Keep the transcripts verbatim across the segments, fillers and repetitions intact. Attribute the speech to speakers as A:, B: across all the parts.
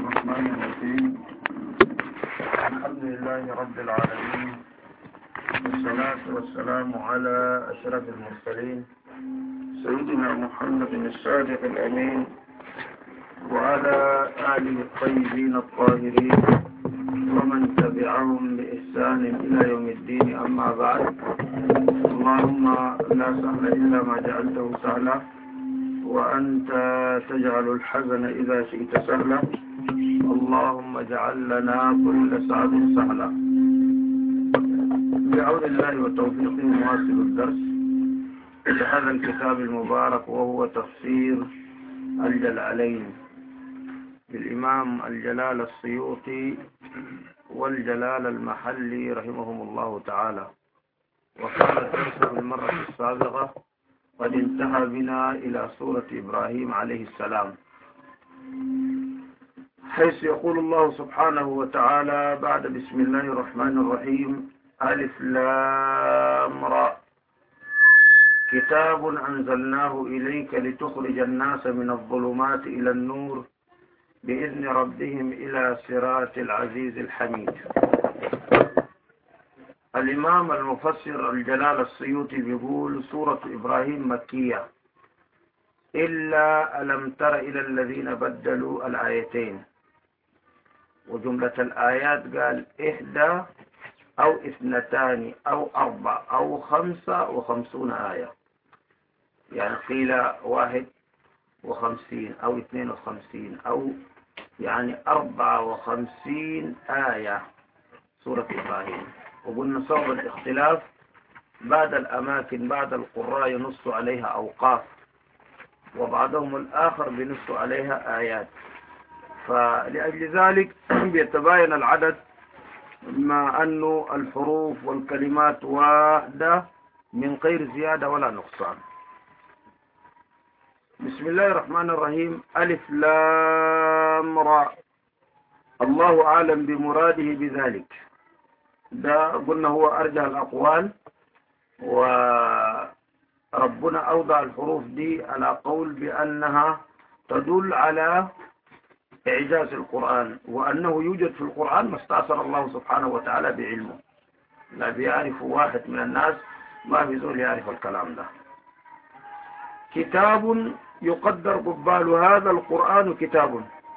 A: الرحمن الرحيم. الحمد لله رب العالمين، والصلاة والسلام على أشرف المرسلين سيدنا محمد الصادق الأمين وعلى آله الطيبين الطاهرين ومن تبعهم بإحسان إلى يوم الدين. أما بعد، اللهم لا سهل إلا ما جعلته سهلا وأنت تجعل الحزن إذا شئت سهلا. اللهم اجعل لنا كل سعد سهلا. بعون الله وتوفيقه نواصل الدرس بهذا الكتاب المبارك، وهو تفسير الجلالين للإمام الجلال السيوطي والجلال المحلي رحمهم الله تعالى. وكان الدرس في المرة السابقة قد انتهى بنا إلى سورة إبراهيم عليه السلام، حيث يقول الله سبحانه وتعالى بعد بسم الله الرحمن الرحيم: ألف لام را كتاب أنزلناه إليك لتخرج الناس من الظلمات إلى النور بإذن ربهم إلى صراط العزيز الحميد. الإمام المفسر الجلال السيوطي بيقول سورة إبراهيم مكية، إلا ألم تر إلى الذين بدلوا الآيتين. وجملة الآيات قال إحدى أو اثنتان أو أربع أو خمسة وخمسون آية، يعني قيل واحد وخمسين أو اثنين وخمسين أو يعني أربعة وخمسين آية سورة إبراهيم. وقلنا صوب الاختلاف بعد الأماكن، بعد القراء ينص عليها أوقاف، وبعضهم الآخر بنص عليها آيات، فلأجل ذلك بيتباين العدد مع أنه الحروف والكلمات واحدة من غير زيادة ولا نقصان. بسم الله الرحمن الرحيم. ألف لام را، الله أعلم بمراده بذلك. ده قلنا هو أرجح الأقوال، وربنا أوضع الحروف دي على قول بأنها تدل على إعجاز القرآن، وأنه يوجد في القرآن ما استأثر الله سبحانه وتعالى بعلمه. لا بيعرف واحد من الناس، ما بيزول يعرف الكلام ده. كتاب يقدر قبال هذا القرآن كتاب،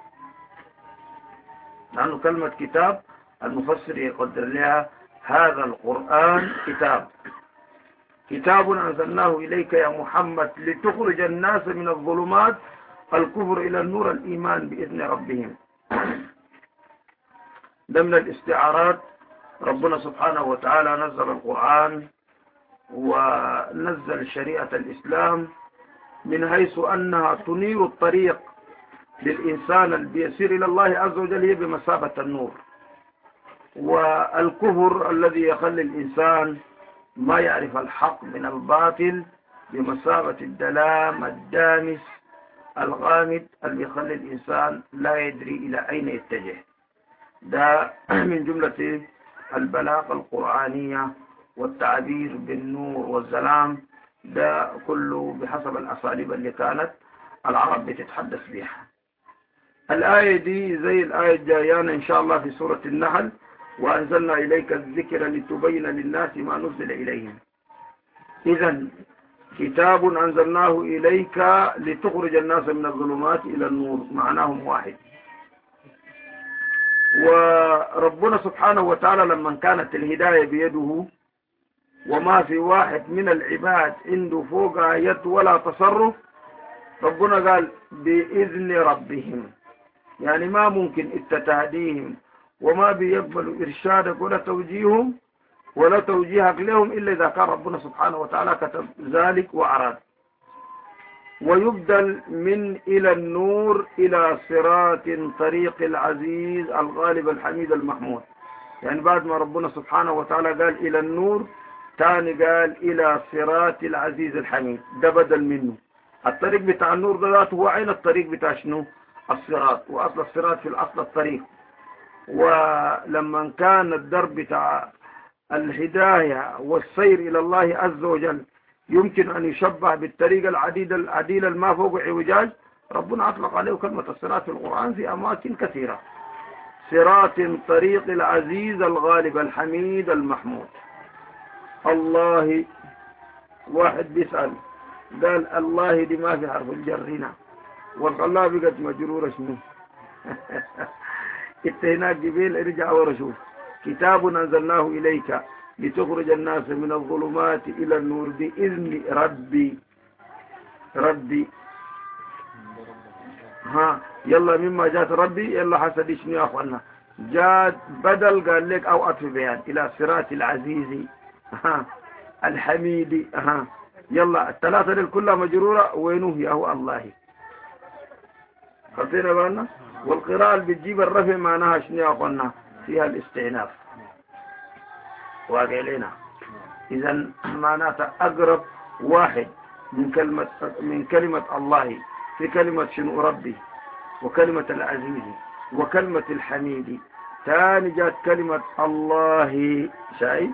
A: لأنه كلمة كتاب المفسر يقدر لها هذا القرآن كتاب. كتاب أنزلناه إليك يا محمد لتخرج الناس من الظلمات الكفر إلى النور الإيمان بإذن ربهم. ده من الاستعارات. ربنا سبحانه وتعالى نزل القرآن ونزل شريعة الإسلام من حيث أنها تنير الطريق للإنسان البيسير إلى الله عز وجل، هي بمثابة النور. والكفر الذي يخلي الإنسان ما يعرف الحق من الباطل بمثابة الدلام الدامس الغامض اللي يخلي الإنسان لا يدري إلى أين يتجه. ده من جملة البلاغة القرآنية والتعبير بالنور والظلام، ده كله بحسب الأساليب اللي كانت العرب بتتحدث بها. الآية دي زي الآية الجايانة إن شاء الله في سورة النحل: وأنزلنا إليك الذكر لتبين للناس ما نزل إليهم. إذن كتاب أنزلناه إليك لتخرج الناس من الظلمات إلى النور، معناهم واحد. وربنا سبحانه وتعالى لما كانت الهداية بيده وما في واحد من العباد عنده فوقها يد ولا تصرف، ربنا قال بإذن ربهم، يعني ما ممكن التتهديهم وما بيقبلوا إرشادك ولا توجيههم ولا توجيهك لهم إلا إذا كان ربنا سبحانه وتعالى كتب ذلك وأراد. ويبدل من إلى النور إلى صراط طريق العزيز الغالب الحميد المحمود، يعني بعد ما ربنا سبحانه وتعالى قال إلى النور، تاني قال إلى صراط العزيز الحميد. ده بدل منه. الطريق بتاع النور ذاته هو عين الطريق بتاع شنو؟ الصراط. وأصل الصراط في الأصل الطريق. ولما كان الدرب بتاع الهداية والسير إلى الله عز وجل يمكن أن يشبه بالطريق العديد العديل الما فوق عوجاج، ربنا أطلق عليه كلمة الصراط في القرآن في أماكن كثيرة. صراط طريق العزيز الغالب الحميد المحمود. الله، واحد بيسأل قال الله دي ما في حرف الجرنا والله بقت مجرورة شنو؟ انت هناك جبيل ارجع ورا شوف. كتاب أنزلناه إليك لتخرج الناس من الظلمات إلى النور بإذن ربي. ربي ها يلا مما جاءت ربي يلا حسد شنو يا اخوانا؟ جاءت بدل قال لك او اطف بيان الى صراط العزيز ها الحميد ها يلا الثلاثه دول كلها مجروره وينه يا هو الله. خطينا بالنا. والقراءه اللي بتجيب الرفع معناها شنو يا اخوانا؟ فيها الاستئناف وقالنا اذا معناتها اقرب واحد من كلمه من كلمه الله في كلمة شنو ربي وكلمة العزيز وكلمة الحميد. ثاني جاءت كلمة الله شايف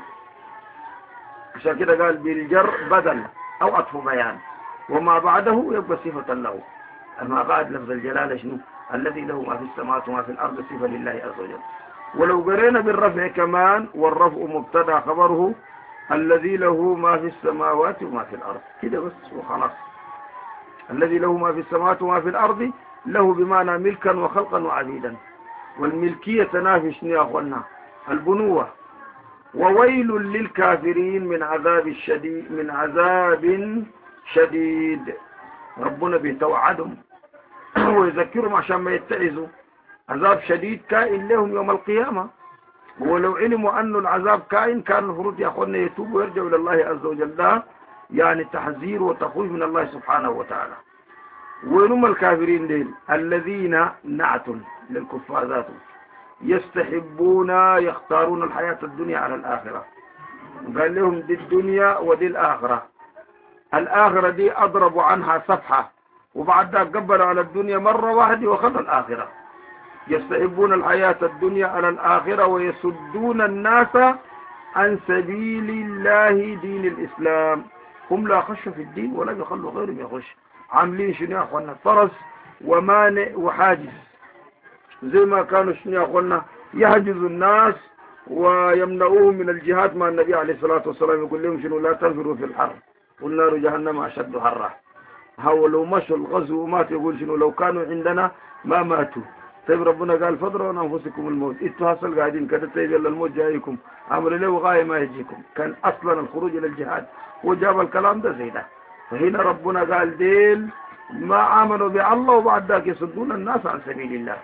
A: عشان كده قال بالجر بدل أو أطف بيان وما بعده يبقى صفة له. أما بعد لفظ الجلالة شنو؟ الذي له ما في السماوات وما في الأرض صفة لله عز وجل. ولو قرينا بالرفع كمان والرفع مبتدا خبره الذي له ما في السماوات وما في الأرض كده بس وخلاص. الذي له ما في السماوات وما في الأرض له بمعنى ملكا وخلقا وعبيدا. والملكية تنافي شنو يا أخوانا؟ البنوة. وويل للكافرين من عذاب الشديد من عذاب شديد. ربنا بيتوعدهم ويذكرهم عشان ما يتعزوا. عذاب شديد كائن لهم يوم القيامة. ولو علموا أن العذاب كائن كان المفروض يا أخوانا يتوبوا ويرجعوا إلى الله عز وجل. ده يعني تحذير وتخويف من الله سبحانه وتعالى. وهم الكافرين ديل الذين نعت للكفار ذاتهم يستحبون يختارون الحياة الدنيا على الآخرة. قال لهم دي الدنيا ودي الآخرة. الآخرة دي أضربوا عنها صفحة وبعد ذلك قبلوا على الدنيا مرة واحدة وخذوا الآخرة. يستحبون الحياة الدنيا على الآخرة ويصدون الناس عن سبيل الله دين الإسلام. هم لا خشوا في الدين ولا يخلوا غيرهم يخش. عاملين شنو يا اخوانا؟ فرس ومانع وحاجز زي ما كانوا شنو يا اخوانا؟ يحجزوا الناس ويمنعوهم من الجهاد مع النبي عليه الصلاة والسلام. يقول لهم شنو؟ لا تنفروا في الحر والنار جهنم أشد حرا. هو لو مشوا الغزو ومات يقول شنو؟ لو كانوا عندنا ما ماتوا. طيب ربنا قال فضروا عن انفسكم الموت. انتوا هسه قاعدين كده طيب يلا الموت جايكم عملوا له غايه ما يجيكم. كان اصلا الخروج الى الجهاد وجاب الكلام ده زي ده. فهنا ربنا قال ديل ما امنوا بالله وبعد ذاك يصدون الناس عن سبيل الله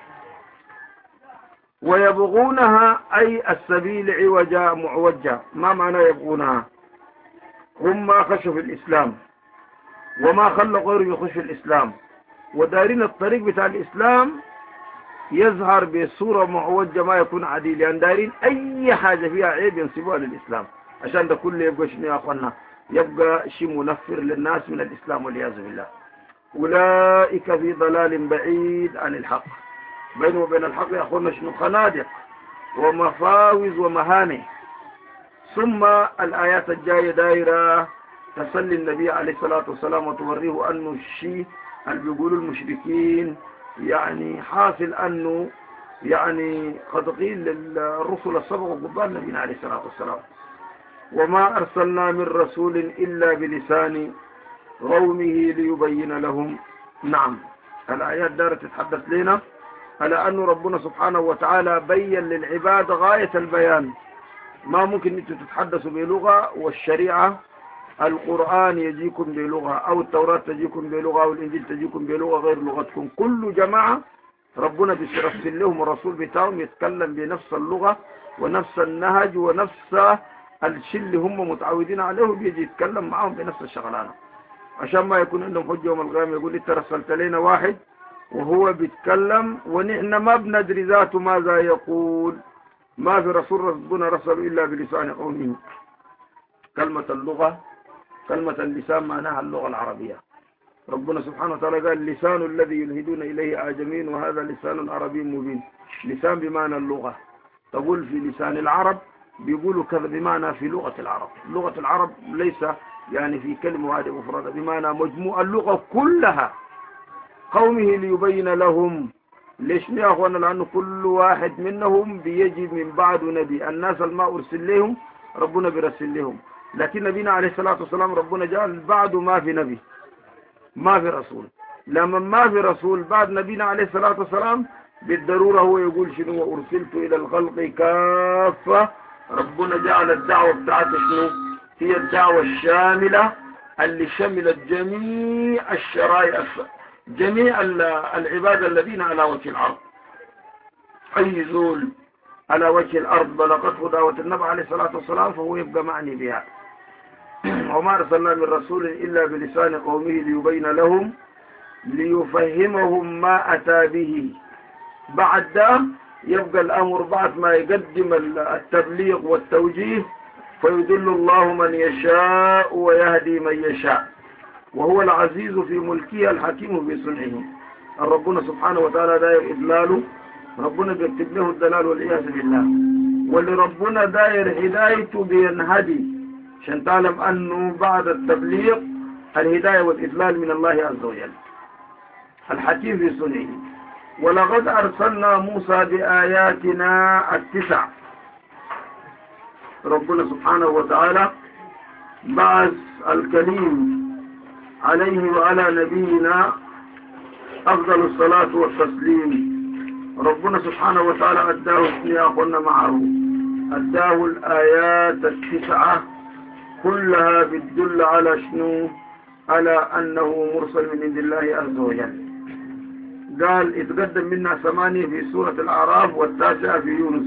A: ويبغونها اي السبيل عوجا معوجا. ما معنى يبغونها؟ هم ما خشوا في الاسلام وما خلوا غيرهم يخش في الاسلام ودارين الطريق بتاع الاسلام يظهر بصورة معوجة ما يكون عديل. لأن يعني دارين أي حاجة فيها عيب ينسبوها للإسلام عشان ده كله يبقى شنو يا أخوانا؟ يبقى شيء منفر للناس من الإسلام والعياذ بالله. أولئك في ضلال بعيد عن الحق. بينه وبين الحق يا أخوانا شنو؟ خنادق ومفاوز ومهانه. ثم الآيات الجاية دايرة تسلي النبي عليه الصلاة والسلام وتوريه أنه الشيء اللي بيقولوا المشركين يعني حاصل أنه يعني قد قيل للرسل السبق قبال نبينا عليه الصلاة والسلام وما أرسلنا من رسول إلا بلسان قومه ليبين لهم. نعم الآيات دارت تتحدث لنا على أن ربنا سبحانه وتعالى بين للعباد غاية البيان. ما ممكن أنتم تتحدثوا بلغة والشريعة القرآن يجيكم بلغة أو التوراة تجيكم بلغة أو الإنجيل تجيكم بلغة غير لغتكم. كل جماعة ربنا بيرسل لهم الرسول بتاعهم يتكلم بنفس اللغة ونفس النهج ونفس الشيء اللي هم متعودين عليه بيجي يتكلم معهم بنفس الشغلانة عشان ما يكون عندهم حجة يوم القيامة يقول انت رسلت لنا واحد وهو بيتكلم ونحن ما بندري ذاته ماذا يقول. ما في رسول ربنا رسل إلا بلسان قومه. كلمة اللغة كلمة اللسان معناها اللغة العربية. ربنا سبحانه وتعالى قال اللسان الذي يلهدون إليه آجمين وهذا لسان عربي مبين. لسان بمعنى اللغة. تقول في لسان العرب بيقولوا كذا بمعنى في لغة العرب. لغة العرب ليس يعني في كلمة واحدة مفردة بمعنى مجموع اللغة كلها قومه ليبين لهم. ليش يا أخوانا؟ لأنه كل واحد منهم بيجي من بعد نبي. الناس اللي ما أرسل لهم ربنا بيرسل لهم، لكن نبينا عليه الصلاة والسلام ربنا جعل بعده ما في نبي، ما في رسول. لما ما في رسول بعد نبينا عليه الصلاة والسلام بالضرورة هو يقول شنو؟ وأرسلت إلى الخلق كافة. ربنا جعل الدعوة بتاعته شنو؟ هي الدعوة الشاملة اللي شملت جميع الشرائع، جميع العباد الذين على وجه الأرض. أي زول على وجه الأرض بلغته دعوة النبي عليه الصلاة والسلام فهو يبقى معني بها. وما أرسلنا من رسول إلا بلسان قومه ليبين لهم ليفهمهم ما أتى به. بعد ده يبقى الأمر بعد ما يقدم التبليغ والتوجيه فيدل الله من يشاء ويهدي من يشاء، وهو العزيز في ملكه الحكيم في صنعه. ربنا سبحانه وتعالى داير إدلاله، ربنا بيكتب له الدلال والعياذ بالله. واللي ربنا داير هدايته بينهدي، عشان تعلم أنه بعد التبليغ الهداية والإدلال من الله عز وجل الحكيم في صنعه. ولقد أرسلنا موسى بآياتنا التسع. ربنا سبحانه وتعالى بعث الكريم عليه وعلى نبينا أفضل الصلاة والتسليم. ربنا سبحانه وتعالى أداه يا أخوانا معه، أداه الآيات التسعة كلها بتدل على شنو؟ على أنه مرسل من عند الله عز وجل. قال اتقدم منا ثمانية في سورة الأعراف والتاسعة في يونس.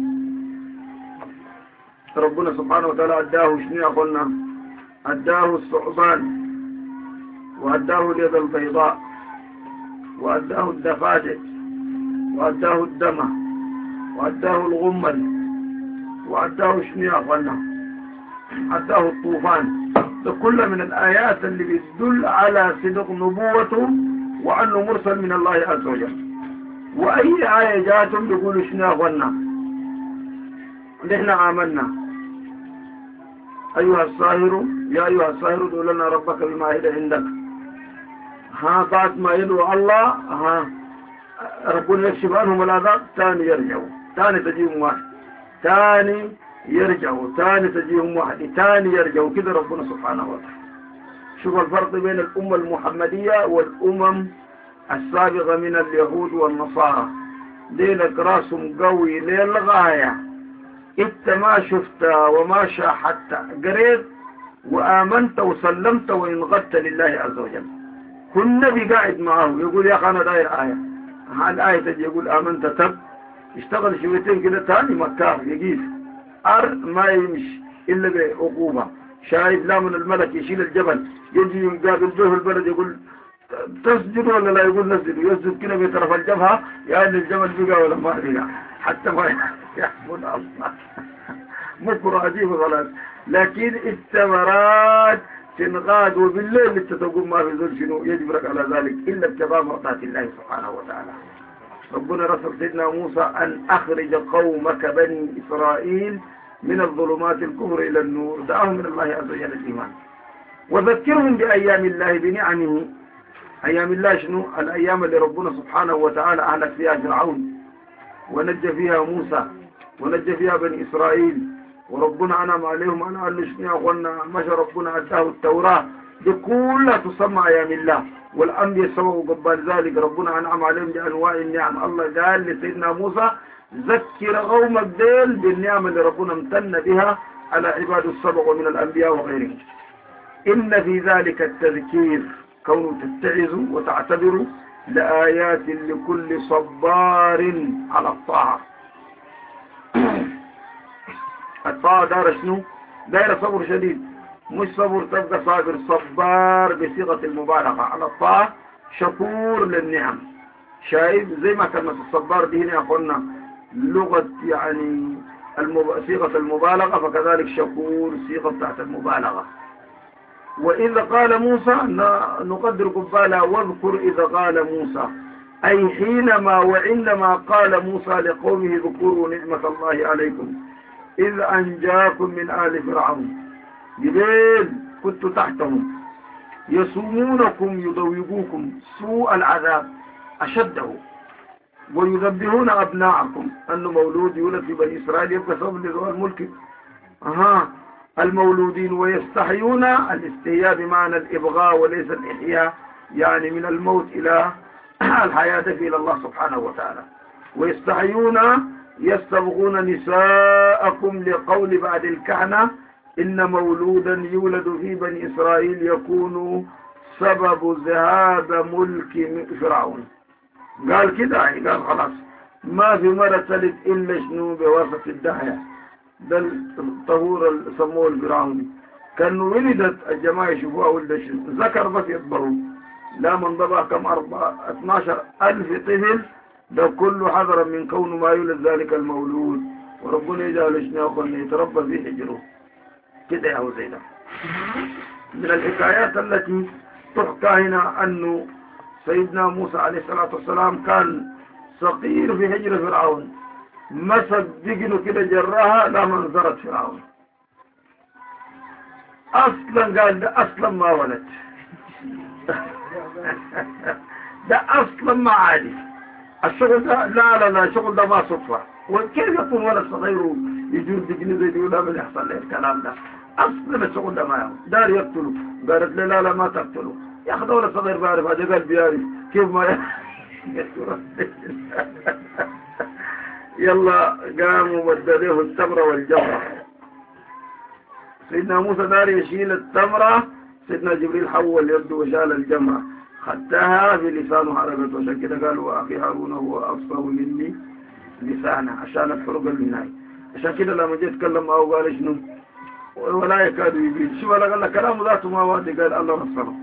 A: ربنا سبحانه وتعالى أداه شنو يا أخوانا؟ أداه الثعبان، وأداه اليد البيضاء، وأداه الدفادع، وأداه الدمى، وأداه الغمل، وأداه شنو يا أخوانا؟ أداه الطوفان. ده كل من الآيات اللي بتدل على صدق نبوته وأنه مرسل من الله عز وجل. وأي آية جاءتهم بيقولوا شنو يا أخوانا؟ نحن آمنا أيها الساهر، يا أيها الساهر ادعو لنا ربك بما عهد عندك. ها بعد ما يدعو الله ها ربنا يكشف عنهم العذاب، ثاني يرجعوا، ثاني تجيهم واحد، ثاني يرجعوا، ثاني تجيهم واحد، ثاني يرجعوا كده. ربنا سبحانه وتعالى شوف الفرق بين الأمة المحمدية والأمم السابقة من اليهود والنصارى. دينك راسهم قوي للغاية، انت ما شفت وما شاهدت، قريت وآمنت وسلمت وانغدت لله عز وجل. كل نبي قاعد معه يقول يا أخي أنا داير آية، الآية تجي يقول آمنت تب، اشتغل شويتين كده تاني مكار يجيب أر ما يمشي إلا بعقوبة. شايف لا من الملك يشيل الجبل يجي يقابل به البلد يقول تسجد ولا لا؟ يقول نسجد، يسجد كده بطرف الجبهة يعني الجبل بقى ولا ما بقى حتى ما يحمل الله. مكر عجيب خلاص. لكن الثمرات تنغاد، وبالليل انت تقول ما في ذل شنو يجبرك على ذلك الا ابتغاء مرضات الله سبحانه وتعالى. ربنا رسل سيدنا موسى ان اخرج قومك بني اسرائيل من الظلمات الكفر الى النور، دعاهم من الله عز وجل الايمان، وذكرهم بايام الله بنعمه. ايام الله شنو؟ الايام اللي ربنا سبحانه وتعالى اهلك فيها فرعون ونجى فيها موسى ونجى فيها بني اسرائيل، وربنا انعم عليهم. انا قال له شنو يا اخوانا؟ مشى ربنا اداه التوراه، دي كلها تسمى ايام الله، والانبياء سبقوا قبل ذلك ربنا انعم عليهم بانواع النعم. الله قال لسيدنا موسى ذكر قومك ديل بالنعم اللي ربنا امتن بها على عباد السبق ومن الانبياء وغيرهم. ان في ذلك التذكير، كونوا تتعظوا وتعتبروا، لآيات لكل صبار على الطاعة. الطاعة دار شنو؟ داير صبر شديد، مش صبر تبقى صابر، صبار بصيغة المبالغة على الطاعة، شكور للنعم. شايف زي ما كلمة الصبار دي هنا قلنا لغة يعني المب... صيغة المبالغة، فكذلك شكور صيغة تحت المبالغة. وإذا قال موسى نقدر قبالها، واذكر إذا قال موسى، أي حينما وعندما قال موسى لقومه اذكروا نعمة الله عليكم إذ أنجاكم من آل فرعون. جبال كنت تحتهم، يصومونكم يضوجوكم سوء العذاب أشده، ويذبحون أبناءكم، أنه مولود يولد في بني إسرائيل يبقى سبب لزوال الملك. أها المولودين، ويستحيون، الاستحياء بمعنى الإبغاء وليس الإحياء، يعني من الموت إلى الحياة إلى الله سبحانه وتعالى. ويستحيون يستبغون نساءكم لقول بعد الكهنة إن مولودا يولد في بني إسرائيل يكون سبب ذهاب ملك فرعون. قال كده، قال خلاص ما في مرة تلد إلا شنو بواسطة الداهية، ده الطهور اللي سموه الفرعوني. كانوا ولدت الجماعة يشوفوها ولد شنو ذكر بس يكبروا، لا من ضبع كم أربعة اثناشر ألف طفل، ده كله حذرا من كون ما يولد ذلك المولود، وربنا يجعل شنو أخواني يتربى في حجره كده يا زي ده. من الحكايات التي تحكى هنا أنه سيدنا موسى عليه الصلاة والسلام كان صغير في حجر فرعون، مسك دقنه كده جراها لا منظرت فرعون أصلا. قال ده أصلا ما ولد ده أصلا ما عادي الشغل ده، لا لا لا الشغل ده ما صدفة. وكيف يكون ولد صغير يجور دقنه زي دي ولا من يحصل له الكلام ده؟ أصلا الشغل ده ما يعرف، دار يقتله. قالت له لا لا ما تقتله يا أخي، دولة صغير بعرف، هذا قال بيعرف كيف ما يلا قاموا مددوه التمرة والجمرة. سيدنا موسى دار يشيل التمرة، سيدنا جبريل حول يده وشال الجمرة، خدتها في لسانه حركته، عشان كده قالوا وأخي هارون هو أفصح مني لسانه، عشان الحرق المناي. عشان كده لما جيت تكلم معه قال شنو ولا يكاد يبين. شو قال لك كلامه ذاته ما وادي، قال الله رسله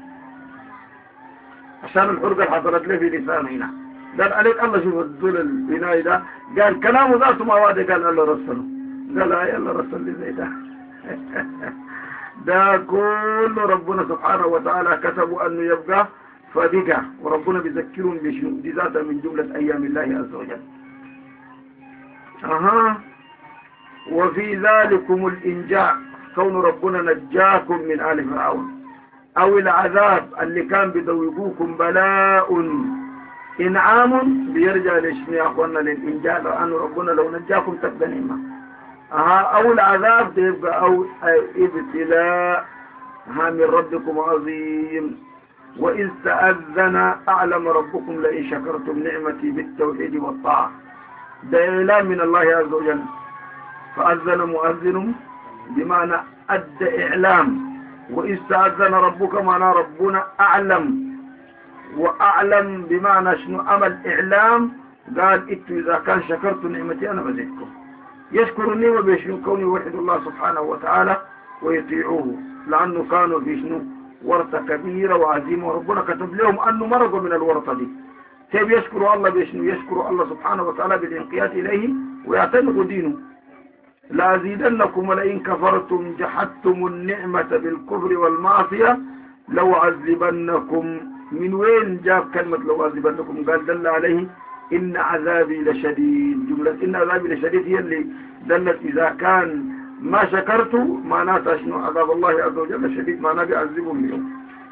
A: عشان الحرقة اللي حصلت له في لسانه هنا. قال عليك الله شوف الدول البناي ده، قال كلامه ذاته ما وادي، قال الله رسله. قال يا الله رسل لي زي ده ده كل ربنا سبحانه وتعالى كتبوا أنه يبقى فبقى، وربنا بيذكرهم بشنو دي ذاتها من جملة أيام الله عز وجل. أها وفي ذلكم الإنجاء، كون ربنا نجاكم من آل فرعون، أو العذاب اللي كان بيذوقوكم بلاء إنعام، بيرجع لشنو يا أخوانا للإنجاء، لأن ربنا لو نجاكم تبقى نعمة. أها أو العذاب تبقى أو ابتلاء ها من ربكم عظيم. وإذ تأذن أعلم ربكم لئن شكرتم نعمتي بالتوحيد والطاعة، ده إعلام من الله عز وجل. فأذن مؤذن بمعنى أدى إعلام، وإذ تأذن ربك معنى ربنا أعلم، وأعلم بمعنى شنو أمل إعلام. قال إنتوا إذا كان شكرتم نعمتي أنا بزيدكم. يشكر النعمة بشنو كونه يوحد الله سبحانه وتعالى ويطيعوه، لأنه كانوا في شنو ورطة كبيرة وعزيمة، وربنا كتب لهم أنه مرضوا من الورطة دي. كيف يشكروا الله بشنو؟ يشكروا الله سبحانه وتعالى بالانقياد إليه ويعتنقوا دينه. لأزيدنكم ولئن كفرتم جحدتم النعمة بالكفر والمعصية لو عذبنكم. من وين جاب كلمة لو عذبنكم؟ قال دل عليه إن عذابي لشديد. جملة إن عذابي لشديد هي اللي دلت إذا كان ما شكرتوا معناتها شنو عذاب الله عز وجل شديد، معناه بيعذبهم اليوم.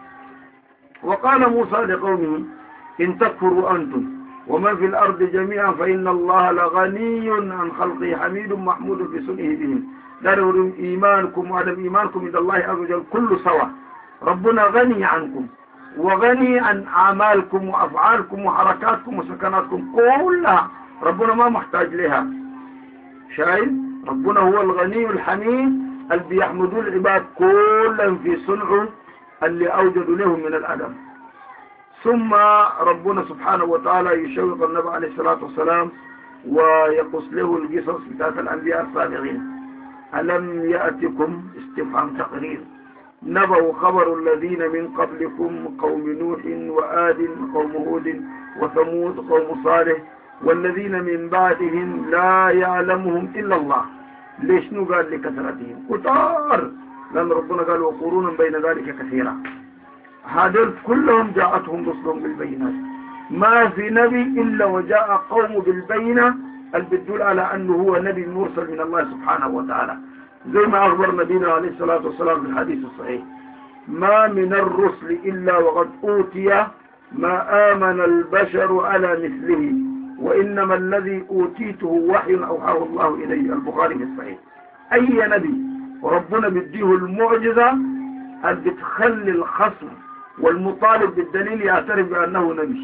A: وقال موسى لقومه إن تكفروا أنتم ومن في الأرض جميعا فإن الله لغني عن خلقه حميد محمود في صنعه بهم. داروا إيمانكم وعدم إيمانكم إلى الله عز وجل كل سوا. ربنا غني عنكم وغني عن أعمالكم وأفعالكم وحركاتكم وسكناتكم كلها، ربنا ما محتاج لها. شايف؟ ربنا هو الغني الحميد اللي بيحمدوا العباد كلا في صنعه اللي أوجدوا لهم من الأدم. ثم ربنا سبحانه وتعالى يشوق النبي عليه الصلاة والسلام ويقص له القصص بتاعت الأنبياء السابقين. ألم يأتكم استفهام تقرير نبأ خبر الذين من قبلكم قوم نوح وآد قوم هود وثمود قوم صالح والذين من بعدهم لا يعلمهم إلا الله. ليش نو قال لكثرتهم كتار؟ لأن ربنا قال وقرونا بين ذلك كثيرا. هذول كلهم جاءتهم رسلهم بالبينات، ما في نبي إلا وجاء قوم بالبينة اللي بتدل على أنه هو نبي مرسل من الله سبحانه وتعالى، زي ما أخبر نبينا عليه الصلاة والسلام في الحديث الصحيح ما من الرسل إلا وقد أوتي ما آمن البشر على مثله، وإنما الذي أوتيته وحي أوحاه الله إلي. البخاري في الصحيح. أي نبي وربنا بديه المعجزة اللي بتخلي الخصم والمطالب بالدليل يعترف بأنه نبي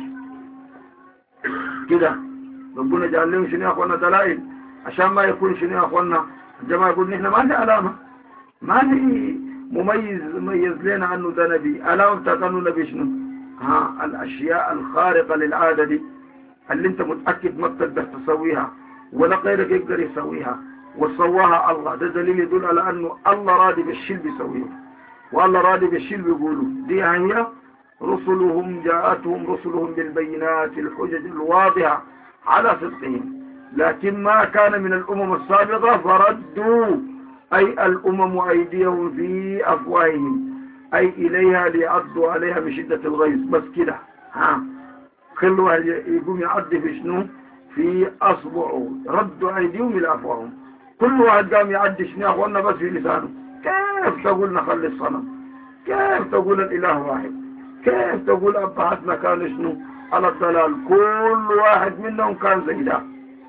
A: كده. ربنا جعل لهم شنو يا أخوانا دلائل عشان ما يكون شنو يا أخوانا الجماعة يقول نحن ما في علامة، ما في مميز مميز لنا أنه ده نبي. علامة بتاعت أنه نبي شنو؟ ها الأشياء الخارقة للعادة دي اللي انت متأكد ما بتقدر تسويها ولا غيرك يقدر يسويها وسواها الله. ده دليل يدل على أنه الله راضي بالشيء بيسويه، والله راضي بالشيء بيقولوا. دي هي رسلهم جاءتهم رسلهم بالبينات الحجج الواضحة على صدقهم، لكن ما كان من الأمم السابقة فردوا أي الأمم أيديهم في أفواههم أي إليها ليعضوا عليها بشدة الغيظ. بس كده ها خلوا يقوم يعضي في شنو؟ في أصبعه. ردوا أيديهم إلى أفواههم. كل واحد قام يعدي شنو أخوانا بس في لسانه. كيف تقول نخلي الصنم؟ كيف تقول الإله واحد؟ كيف تقول أبهاتنا كان شنو على الضلال؟ كل واحد منهم كان زي ده.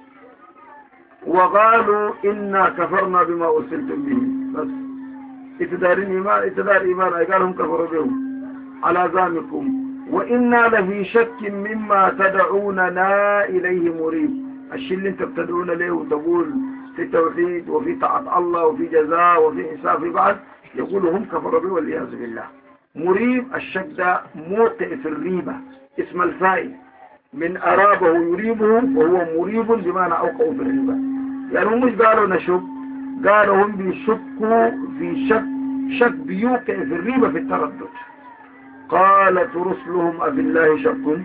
A: وقالوا إنا كفرنا بما أرسلتم به. بس اتدار إيمان اتدار إيمان أي قالهم كفروا بهم على زعمكم. وإنا لفي شك مما تدعوننا إليه مريب. الشيء اللي انت بتدعون له وتقول في توحيد وفي طاعة الله وفي جزاء وفي حساب في بعض يقول هم كفروا به والعياذ بالله. مريب الشك ده موقع في الريبة، اسم الفاعل من أرابه يريبه وهو مريب بمعنى أوقعوا في الريبة. يعني هم مش قالوا نشك، قالوا هم بيشكوا في شك، شك بيوقع في الريبة في التردد. قالت رسلهم أفي الله شك.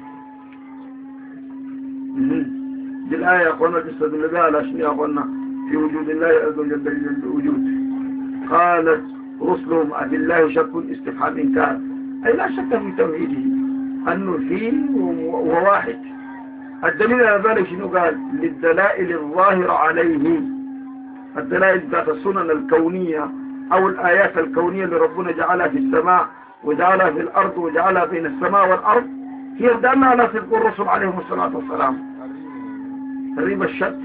A: دي الآية يا أخوانا تستدل بها على شنو يا أخوانا في وجود الله عز وجل الوجود. قالت رسلهم أفي الله شك استفهام إنكار أي لا شك في توحيده أنه فيه وواحد. الدليل على ذلك شنو قال؟ للدلائل الظاهرة عليه. الدلائل ذات السنن الكونية أو الآيات الكونية اللي ربنا جعلها في السماء وجعلها في الأرض وجعلها بين السماء والأرض هي دالة على صدق الرسل عليهم الصلاة والسلام. تريب الشك.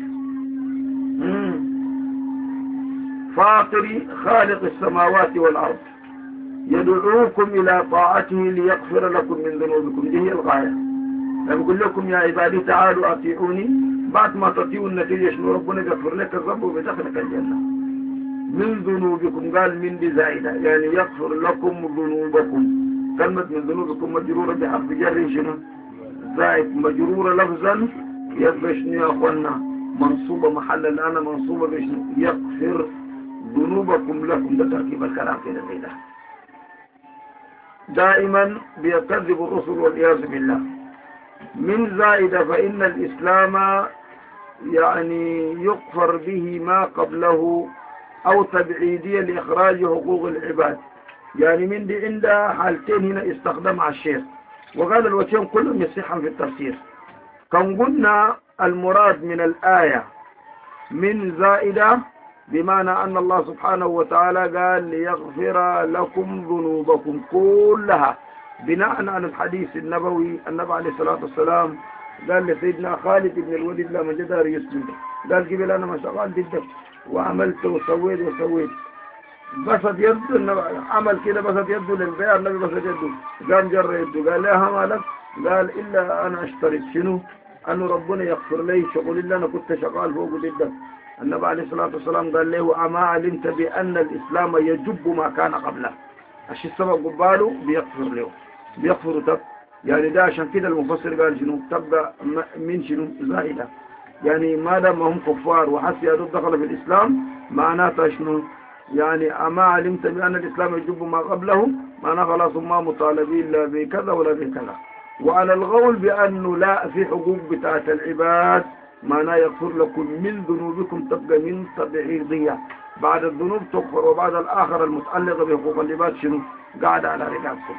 A: فاطر خالق السماوات والأرض يدعوكم إلى طاعته ليغفر لكم من ذنوبكم. دي هي الغاية. لما يقول لكم يا عبادي تعالوا أطيعوني، بعد ما تطيعوا النتيجة شنو؟ ربنا يغفر لك الذنب وبيدخلك الجنة. من ذنوبكم قال من دي زائدة يعني يغفر لكم ذنوبكم. كلمة من ذنوبكم مجرورة بحرف جر شنو؟ زائد مجرورة لفظا يبقى شنو يا أخوانا منصوبة محل الآن منصوبة بشنو؟ يغفر ذنوبكم لكم. ده تركيب الكلام كده زي ده. دائما بيكذب الرسل والعياذ بالله. من زائدة فإن الإسلام يعني يغفر به ما قبله أو تبعيدية لإخراج حقوق العباد. يعني من دي عندها حالتين هنا استخدم على الشيخ، وقال الوجهين كلهم يصحا في التفسير. كان قلنا المراد من الآية من زائدة بمعنى أن الله سبحانه وتعالى قال ليغفر لكم ذنوبكم كلها بناء على الحديث النبوي. النبي عليه الصلاة والسلام قال لسيدنا خالد بن الوليد لما جدار يسلم قال قبل أنا ما شغال ضدك وعملت وسويت وسويت بسط يده، عمل كده بسط يده للبيع. النبي بسط يده قام جر يده قال لها مالك؟ قال إلا أنا اشتريت شنو؟ أنه ربنا يغفر لي شغل اللي أنا كنت شغال فوق ضدك. النبي عليه الصلاة والسلام قال له أما علمت بأن الإسلام يجب ما كان قبله؟ الشي السبب قباله بيغفر له بيغفر تب. يعني ده عشان كده المفسر قال شنو؟ تبقى من شنو؟ زائدة. يعني ما دام هم كفار وحتى يدود دخل في الإسلام معناتها شنو؟ يعني أما علمت بأن الإسلام يجب ما قبله معناه خلاص ما مطالبين لا بكذا ولا بكذا. وعلى القول بأنه لا في حقوق بتاعة العباد معناه يغفر لكم من ذنوبكم تبقى من تبعيضية. بعد الذنوب تغفر وبعد الآخر المتعلقة بحقوق العباد شنو؟ قاعد على رقابكم.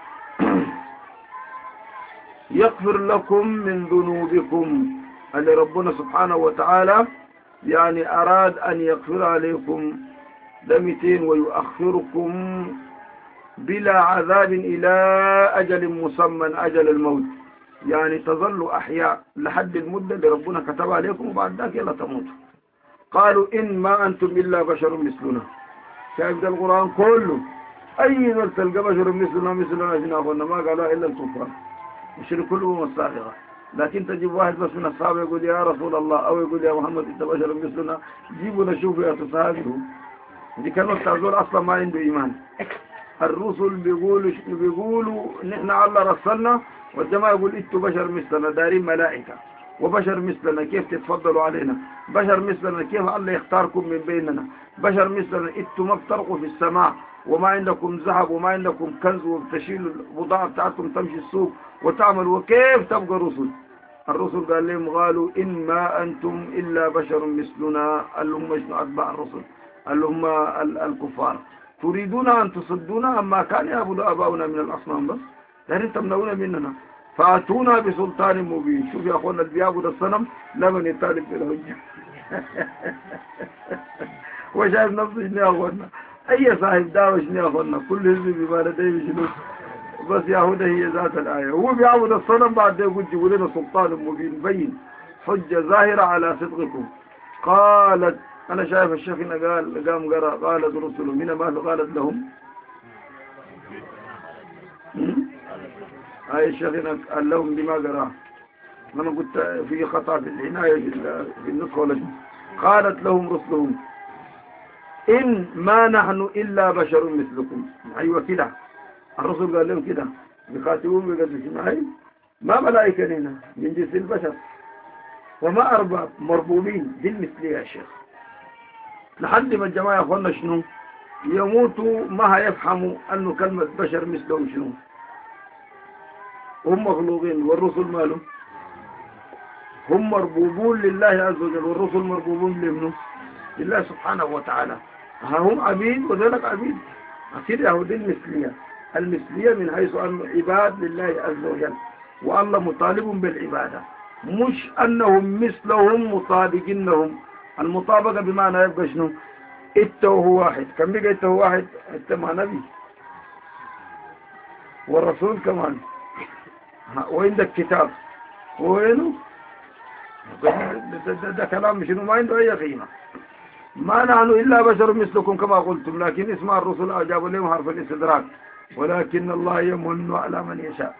A: يغفر لكم من ذنوبكم اللي ربنا سبحانه وتعالى يعني أراد أن يغفر عليكم دمتين ويؤخركم بلا عذاب إلى أجل مسمى أجل الموت، يعني تظل أحياء لحد المدة اللي ربنا كتبها عليكم وبعد ذلك يلا تموتوا. قالوا إن ما أنتم إلا بشر مثلنا. شايف ده القرآن كله أي ذل تلقى بشر مثلنا مثلنا إذن أخونا ما قالوا إلا الكفار يشرك كلهم الصاغرة. لكن تجيب واحد بس من الصحابة يقول يا رسول الله أو يقول يا محمد أنت بشر مثلنا، جيبوا نشوف يا تصحابه. دي كانوا تعزول أصلا ما عنده إيمان. الرسل بيقولوا بيقولوا نحن الله رسلنا، والجماعة يقول انتوا بشر مثلنا دارين ملائكة، وبشر مثلنا كيف تتفضلوا علينا، بشر مثلنا كيف الله يختاركم من بيننا، بشر مثلنا انتوا ما بترقوا في السماء وما عندكم ذهب وما عندكم كنز وبتشيلوا البضاعة بتاعتكم تمشي السوق وتعملوا، وكيف تبقى رسل؟ الرسل قال لهم قالوا إن ما أنتم إلا بشر مثلنا، اللي هم أتباع الرسل اللي هم الكفار. تريدون أن تصدونا عما كان يعبد آباؤنا من الأصنام، بس يعني تمنعون مننا، فأتونا بسلطان مبين. شوف يا أخوانا اللي بيعبد الصنم لمن يطالب بالهجة. وشايف نفسه شنو يا أخوانا؟ أي صاحب دعوة شنو يا أخوانا؟ كل حزب بما لديه شنو؟ بس يهودا هي ذات الآية. هو بيعبد الصنم بعد يقول جيبوا لنا سلطان مبين بين حجة ظاهرة على صدقكم. قالت أنا شايف الشيخ قال قام قرأ قالت رسل من ما قالت لهم هاي الشيخ قال لهم بما قرأ. أنا قلت في خطأ في العناية في النسخة ولا شيء. قالت لهم رسلهم إن ما نحن إلا بشر مثلكم. أيوة كده الرسل قال لهم كده بيقاتلون بيقاتلون معي ما ملائكة لنا من جنس البشر وما أرباب مربوبين بالمثلية يا شيخ. لحد ما الجماعة يا أخوانا شنو يموتوا ما هيفهموا أنه كلمة بشر مثلهم شنو، هم مخلوقين والرسل مالهم هم مربوبون لله عز وجل، والرسل مربوبون لمنه لله سبحانه وتعالى. ها هم عبيد وذلك عبيد. أكيد يهودي المثلية، المثلية من حيث أنه عباد لله عز وجل والله مطالب بالعبادة، مش أنهم مثلهم مطابقينهم. المطابقة بمعنى يبقى شنو؟ انت وهو واحد. كم بقى انت وهو واحد؟ انت مع نبي والرسول كمان وعندك كتاب وينه ده, ده, ده كلام شنو ما عنده اي قيمة. ما نحن الا بشر مثلكم كما قلتم، لكن اسمع الرسل اجابوا لهم حرف الاستدراك ولكن الله يمن على من يشاء.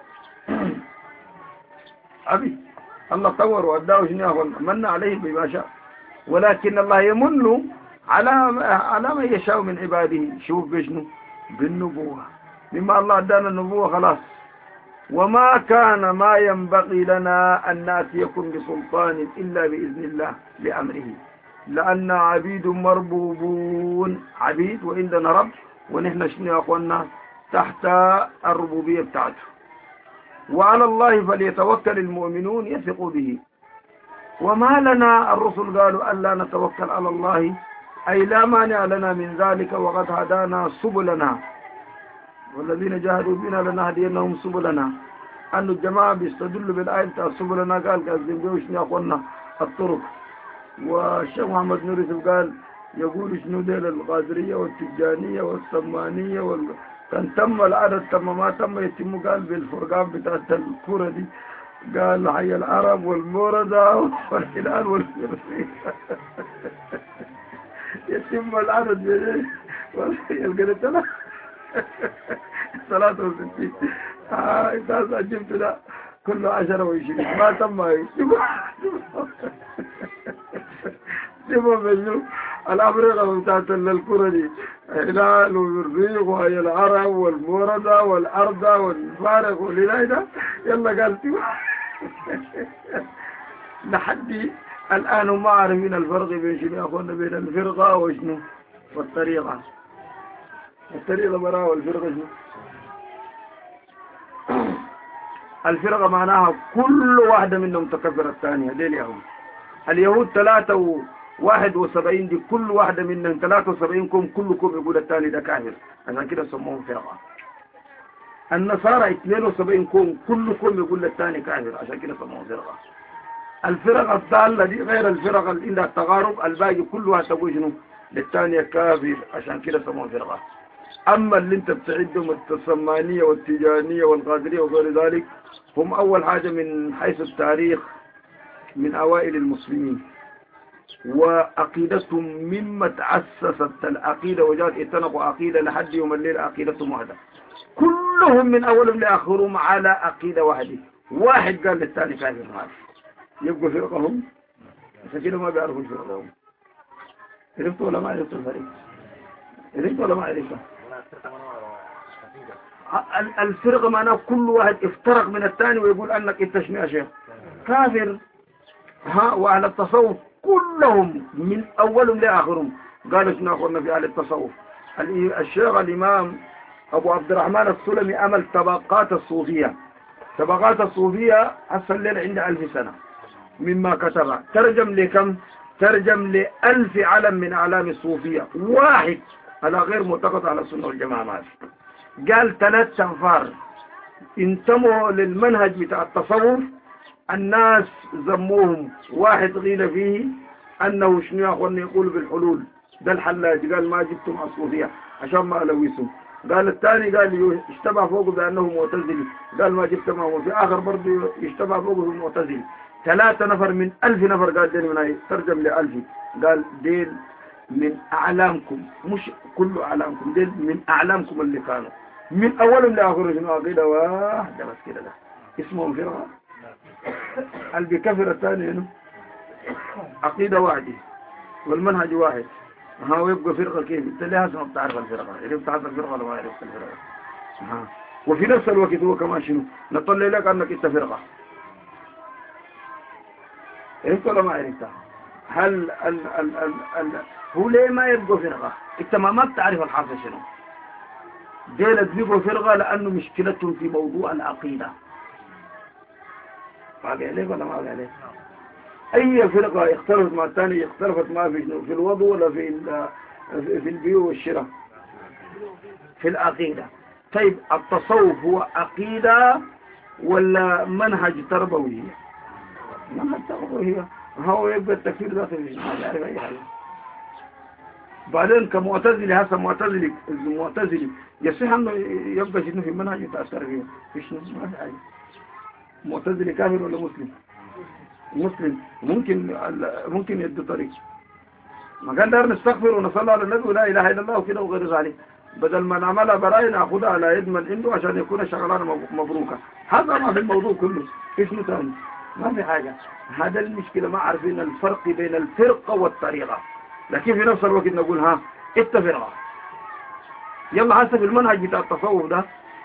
A: ابي الله طور واداه شنو من عليه بما شاء، ولكن الله يمن على على من يشاء من عباده. شوف بشنو؟ بالنبوة. مما الله ادانا النبوة خلاص. وما كان ما ينبغي لنا أن نأتيكم بسلطان إلا بإذن الله لأمره، لأن عبيد مربوبون عبيد وعندنا رب ونحن شنو يا أخوانا تحت الربوبية بتاعته. وعلى الله فليتوكل المؤمنون يثقوا به. وما لنا الرسل قالوا ألا نتوكل على الله أي لا مانع لنا من ذلك وقد هدانا سبلنا والذين جاهدوا بنا لنهدينهم سبلنا. أن الجماعة بيستدلوا بالآية بتاع سبلنا قال قصدين بيوش يا أخوانا الطرق. والشيخ محمد نور يوسف قال يقول شنو ديل القادرية والتجانية والسمانية وال... كان تم العدد تم ما تم يتم قال بالفرقان بتاعت الكورة دي قال حي العرب والموردة والهلال والفرسي. يتم العدد بين القرية لا ثلاثة وستين. آه انت جبت ده كله عشرة وعشرين ما تم يجيبوا جيبوا منه الأفريقة بتاعت الكرة دي هلال والريق وهي العرب والموردة والأرضة والفارق والهلال ده يلا قال لحد الآن هم عارفين الفرق بين شنو يا أخوانا بين الفرقة وشنو والطريقة. الطريقة براء والفرقة شنو؟ الفرقة معناها كل واحدة منهم تكفر الثانية. دي اليهود. اليهود ثلاثة وواحد وسبعين دي كل واحدة منهم ثلاثة وسبعين كم كلكم يقول الثاني ده كافر عشان كده سموهم فرقة. النصارى اثنين وسبعين كم كلكم يقول الثاني كافر عشان كده سموهم فرقة. الفرقة الضالة دي غير الفرقة اللي عندها التقارب الباقي كلها تقول شنو للثانية كافر عشان كده سموهم فرقة. أما اللي انت بتعدهم التسمانية والتجانية والقادرية وغير ذلك هم أول حاجة من حيث التاريخ من أوائل المسلمين، وعقيدتهم مما تأسست العقيدة وجاءت اتنقوا عقيدة لحد يوم الليل عقيدتهم واحدة، كلهم من أولهم لآخرهم على عقيدة واحدة. واحد قال للثاني كافر ما عارف يبقوا فرقهم، عشان كده ما بيعرفوا فرقهم. عرفتوا ولا ما عرفتوا الفريق؟ عرفتوا ولا ما عرفتوا؟ الفرقة معناه كل واحد افترق من الثاني ويقول أنك انت شنو يا شيخ كافر. ها وأهل التصوف كلهم من أولهم لآخرهم قالوا شنو أخونا في أهل التصوف. الشيخ الإمام أبو عبد الرحمن السلمي عمل طبقات الصوفية. طبقات الصوفية هسه الليل عند ألف سنة مما كتبها، ترجم لكم؟ ترجم لألف علم من أعلام الصوفية، واحد على غير معتقد على السنة والجماعة ماشي. قال ثلاث تنفار انتموا للمنهج بتاع التصوف، الناس زموهم. واحد قيل فيه أنه شنو يا أخواني يقول بالحلول، ده الحلاج قال ما جبتم الصوفية عشان ما ألويسهم. قال الثاني قال اشتبه فوقه بأنه معتزلي، قال ما جبت معه. وفي آخر برضه اشتبه فوقه بالمعتزلي. ثلاثة نفر من ألف نفر قال دين من هاي ترجم لألف، قال دين من أعلامكم، مش كل أعلامكم، دين من أعلامكم اللي كانوا من أولهم لآخرهم شنو عقيدة واحدة بس كده. ده اسمهم فرقة. اللي بكفر الثاني هنا عقيدة واحدة والمنهج واحد. ها ويبقى فرقة كيف؟ انت ليه هسه ما بتعرف الفرقة؟ عرفت هسه الفرقة ولا ما عرفت الفرقة؟ ها وفي نفس الوقت هو كمان شنو؟ نطلع لك انك انت فرقة. عرفت ولا ما عرفت؟ هل ال ال ال ال هو ليه ما يبقى فرقة؟ انت ما ما بتعرف الحاصل شنو؟ ديلت بيبقوا فرقة لأنه مشكلتهم في موضوع العقيدة. فاقع عليك ولا ما فاقع عليك؟ أي فرقة اختلفت مع الثانية اختلفت ما في في الوضوء ولا في في البيوع والشراء؟ في العقيدة. طيب التصوف هو عقيدة ولا منهج تربوي؟ منهج تربوي. هو يبقى التكفير ذاته ما يعرف أي حاجة. بعدين كمعتزلي هسه معتزلي المعتزلي يصح انه يبقى شنو في منهج يتاثر فيه؟ في شنو؟ ما في حاجه. معتزلي كافر ولا مسلم؟ مسلم. ممكن ممكن يدي طريق. ما كان دار نستغفر ونصلي على النبي ولا اله الا الله وكده وغير ذلك، بدل ما نعملها براي ناخذها على يد من عنده عشان يكون شغلانه مبروكه. هذا ما في الموضوع كله. في شنو ثاني؟ ما في حاجه. هذا المشكله ما عارفين الفرق بين الفرقه والطريقه، لكن في نفس الوقت نقول ها انت فرقه. يلا حسب المنهج بتاع التصوف ده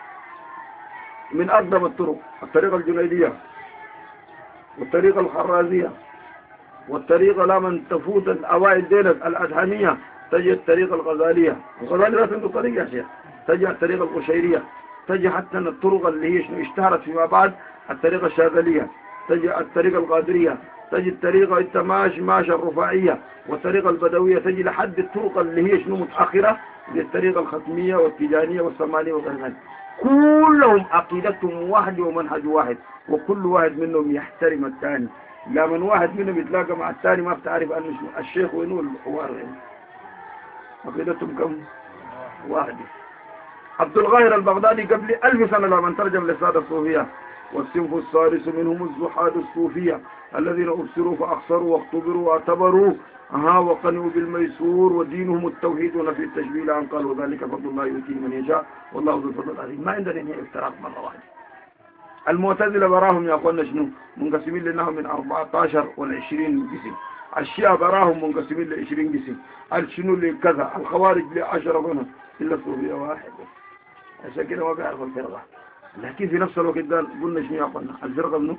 A: من اقدم الطرق الطريقه الجنيديه والطريقه الخرازيه والطريقه لا من تفوت الاوائل ديلت الادهميه، تجي الطريقه الغزاليه. الغزالي ذات عنده طريقه يا شيخ. تجي الطريقه القشيريه، تجي حتى الطرق اللي هي شنو اشتهرت فيما بعد الطريقه الشاذليه، تجي الطريقه القادريه، تجي الطريقة التماش ماشى الرفاعية والطريقة البدوية، تجي لحد الطرق اللي هي شنو متأخرة زي الطريقة الختمية والتجانية والسمانية وغيرها. كلهم عقيدتهم واحد ومنهج واحد، وكل واحد منهم يحترم الثاني. لا من واحد منهم يتلاقى مع الثاني ما بتعرف أن الشيخ وينه الحوار وينه. عقيدتهم كم؟ واحد. عبد الغاهر البغدادي قبل ألف سنة لما ترجم للسادة الصوفية: والصنف الثالث منهم الزحاد الصوفية الذين أبصروا فأخسروا واختبروا واعتبروا ها وقنوا بالميسور ودينهم التوحيد ونفي التشبيه عن قالوا ذلك فضل الله يؤتيه من يشاء والله ذو الفضل العظيم. ما عندنا هنا افتراق مرة واحدة. المعتزلة براهم يا أخوانا شنو؟ منقسمين لأنهم من أربعة عشر والعشرين قسم. الشيعة براهم منقسمين لعشرين قسم. الشنو لكذا. الخوارج لعشرة منهم إلا الصوفية واحد. عشان كده ما بيعرف الفرقة. لكن في نفس الوقت قلنا شنو يا أخوانا؟ الفرقة منه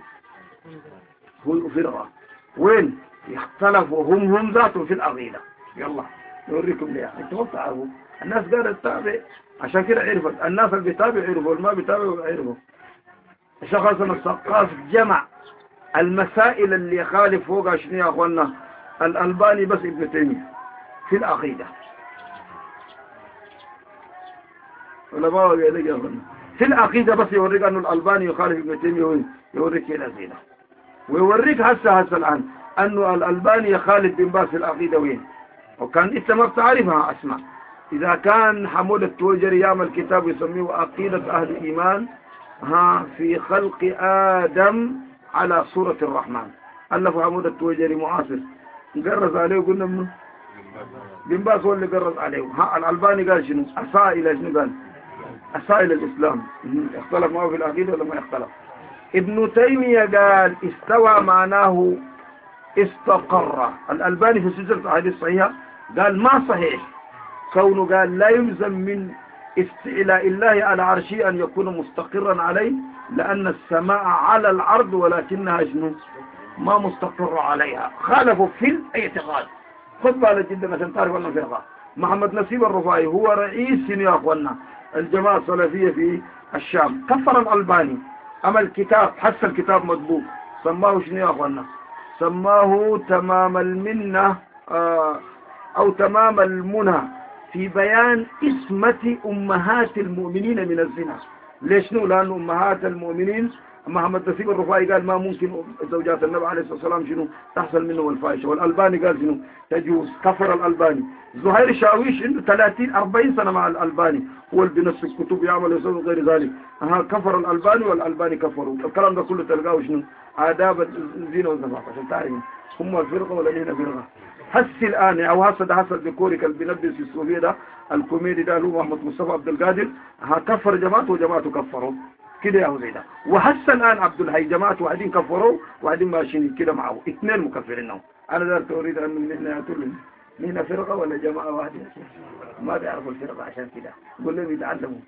A: هو فرقة وين يختلفوا هم هم ذاتهم في العقيدة. يلا نوريكم ليه. انتوا ما بتعرفوا. الناس قاعدة تتابع عشان كده عرفت. الناس اللي بيتابع عرفوا والما بيتابعوا عرفوا. الشيخ حسن السقاف جمع المسائل اللي يخالف فوقها شنو يا اخوانا؟ الألباني بس ابن تيمية في العقيدة. ولا ما هو يا اخوانا في العقيدة بس يوريك انه الألباني يخالف ابن تيمية وين؟ يوريك العقيدة. ويوريك هسه هسه الآن أنه الألباني يخالف بن باز في العقيدة وين؟ وكان إنت ما بتعرفها. أسمع، إذا كان حمود التويجري يعمل كتاب يسميه عقيدة أهل الإيمان ها في خلق آدم على صورة الرحمن، ألف حمود التويجري معاصر قرز عليه وقلنا منه بن باز هو اللي قرز عليه. ها الألباني قال شنو؟ أسائل شنو قال؟ أسائل الإسلام، اختلف معه في العقيدة ولا ما اختلف؟ ابن تيمية قال استوى معناه استقر. الألباني في سلسلة الأحاديث الصحيحة قال ما صحيح كونه قال لا يلزم من استعلاء الله على عرشه أن يكون مستقرا عليه، لأن السماء على الأرض ولكنها شنو؟ ما مستقر عليها. خالفوا في الاعتقاد. خذ بالك جدا عشان تعرف أنه فرقة. محمد نسيب الرفاعي هو رئيس يا أخوانا الجماعة السلفية في الشام، كفر الألباني، عمل كتاب، حس الكتاب مطبوع، سماه شنو يا أخوانا؟ سماه تمام المنة آه أو تمام المنى في بيان اسمة أمهات المؤمنين من الزنا. ليش نو؟ لأن أمهات المؤمنين محمد نسيب الرفاعي قال ما ممكن زوجات النبي عليه الصلاة والسلام شنو تحصل منهم الفاحشة، والألباني قال شنو تجوز، كفر الألباني. زهير شاويش عنده ثلاثين أربعين سنة مع الألباني، هو اللي بنفس الكتب يعمل يسوي غير ذلك. ها كفر الألباني والألباني كفروا. الكلام ده كله تلقاه شنو؟ آداب الزنا والزفاف عشان تعرف هم الفرقة ولا هنا فرقة. هسي الآن أو هسه ده هسه الديكوري اللي بينبس في السورية ده الكوميدي ده هو محمد مصطفى عبد القادر، ها كفر جماعته وجماعته كفروا كده يا زي ده. وهسه الآن عبد الحي جماعته واحدين كفروا واحدين ماشيين كده معه، اثنين مكفرينهم. أنا دارت أريد أن من هنا تقول لي هنا فرقة ولا جماعة واحدة؟ ما بيعرفوا الفرقة عشان كده قول لهم يتعلموا.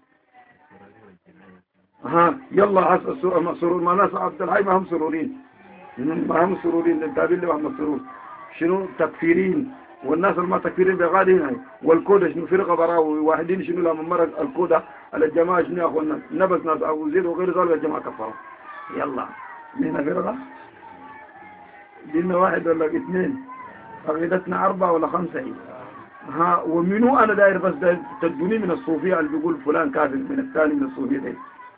A: ها يلا هسه سرور ما ناس عبد الحي ما هم سرورين، ما هم سرورين التابعين لهم سرور شنو تكفيرين، والناس اللي ما تكفيرين بغادي هنا. والكودة شنو فرقة براوي واحدين شنو لما مرق الكودة على الجماعة شنو يا اخوانا نبس ناس أبو زيد وغير ذلك الجماعة كفروا. يلا لنا فرقة دينا واحد ولا اثنين، عقيدتنا أربعة ولا خمسة هي. ها ومنو أنا داير بس داير تدوني من الصوفية اللي بيقول فلان كافر من الثاني من الصوفية دي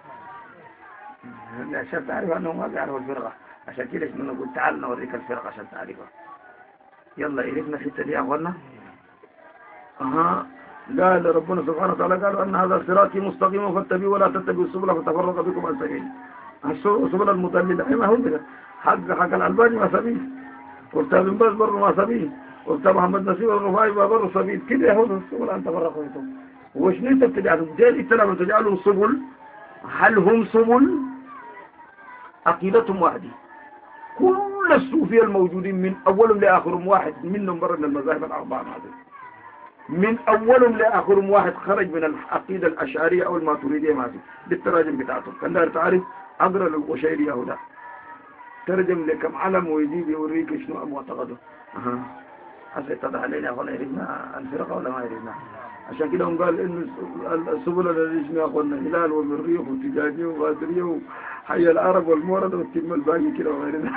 A: عشان تعرف أنهم ما بيعرفوا الفرقة. عشان كده شنو نقول تعال نوريك الفرقة عشان تعرفها. يلا عرفنا الحتة دي يا أخوانا. أها قال ربنا سبحانه وتعالى قال أن هذا صراطي مستقيم فاتبعوه ولا تتبعوا السبل فتفرق بكم عن سبيله. السبل المضللة أي ما هو كده. حق حق الألباني ما سبيل، وكتاب بن باز برضه ما سبيل، وكتاب محمد نسيب الرفاعي برضه سبيل كده. هو السبل أن تفرقوا بكم. وشنو أنت بتجعلهم؟ جاي السلام تجعلهم سبل، هل هم سبل؟ عقيدتهم واحدة. كل الصوفية الموجودين من أولهم لآخرهم واحد منهم برا من المذاهب الأربعة هذه، من أولهم لآخرهم واحد خرج من العقيدة الأشعرية أو الماتريدية هذه بالتراجم بتاعتهم. كان دار تعرف أقرأ للقشيري يهودا ترجم لكم علم ويجيب يوريك شنو معتقده. أها هسه اتضح علينا يا أخوانا يريدنا الفرقة ولا ما يريدنا. عشان كده هم قال إن السبل الذي يا أخوانا هلال ومريخ وتجاجي وغادرية وحي العرب والمورد والتم الباقي كده وغيرنا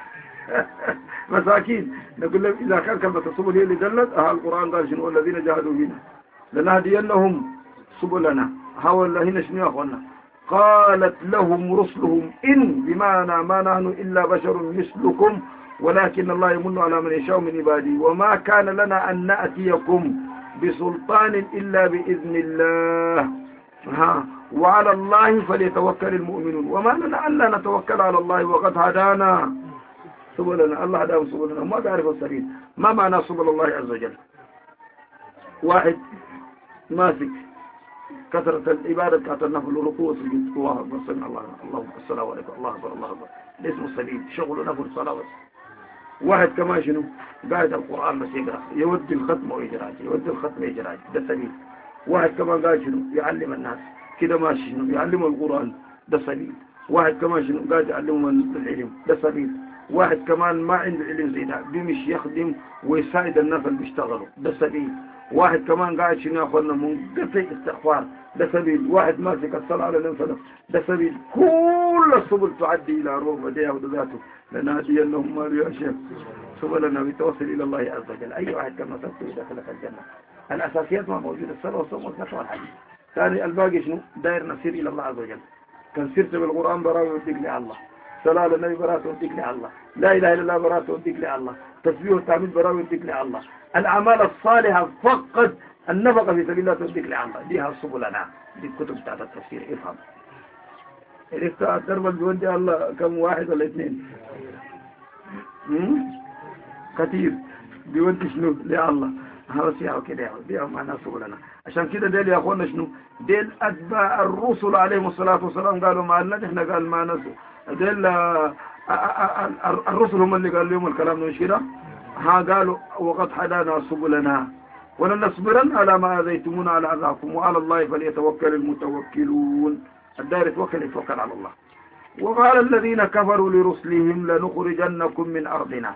A: مساكين. نقول لهم إذا كان كلمة السبل هي اللي دلت أهل القرآن قال شنو الذين جاهدوا فينا لنهدينهم سبلنا. هؤلاء هنا شنو يا أخوانا؟ قالت لهم رسلهم إن بمعنى ما نحن إلا بشر مثلكم ولكن الله يمن على من يشاء من عباده وما كان لنا أن نأتيكم بسلطان إلا بإذن الله ها وعلى الله فليتوكل المؤمنون وما لنا ألا نتوكل على الله وقد هدانا سبلنا. الله هداهم سبلنا ما تعرف السبيل. ما معنى سبل الله عز وجل؟ واحد ماسك كثرة العبادة كثرة النفل والركوع والسجود الله أكبر سمع الله الله السلام عليكم الله أكبر الله أكبر اسمه السبيل شغل نفل صلاة. واحد كمان شنو قاعد القرآن بس يقرأ يودي الختم ويجراج يودي الختم ويجراج ده سبيل. واحد كمان قاعد شنو يعلم الناس كده ماشي شنو يعلم القرآن ده سبيل. واحد كمان شنو قاعد يعلمهم العلم ده سبيل. واحد كمان ما عنده علم زي ده بيمشي يخدم ويساعد الناس اللي بيشتغلوا ده سبيل. واحد كمان قاعد شنو ياخذنا منقطع استغفار ده سبيل. واحد ماسك الصلاة على الانفلق ده سبيل. كل السبل تعدي إلى روح وديه وذاته لنهدي لهم ما يا شيخ سبلنا بتوصل إلى الله عز وجل. أي واحد كما تقول دخلك الجنة. الأساسيات ما موجودة الصلاة والصوم والزكاة والحج. ثاني الباقي شنو داير نسير إلى الله عز وجل. كان سرت بالقرآن براوي وديك لله صلاة للنبي براءة وديك لله لا إله إلا الله براءة وديك لله تسبيح والتعميد براوي وديك لله. الأعمال الصالحة فقط النفقة في سبيل الله توديك لعنبة ديها سبلنا دي كتب بتاعت التفسير افهم عرفت الدرب بيودي الله كم واحد ولا اثنين كثير بيودي شنو لله هذا سياحه كده دي معناها سبلنا عشان كده ديل يا اخوانا شنو ديل اتباع الرسل عليهم الصلاة والسلام قالوا ما لنا احنا قال ما نسوا ديل الرسل هم اللي قالوا لهم الكلام مش كده ها قالوا وقد حدانا سبلنا ولنصبرن على ما اذيتمونا على عذابكم وعلى الله فليتوكل المتوكلون الدار يتوكل يتوكل على الله وقال الذين كفروا لرسلهم لنخرجنكم من ارضنا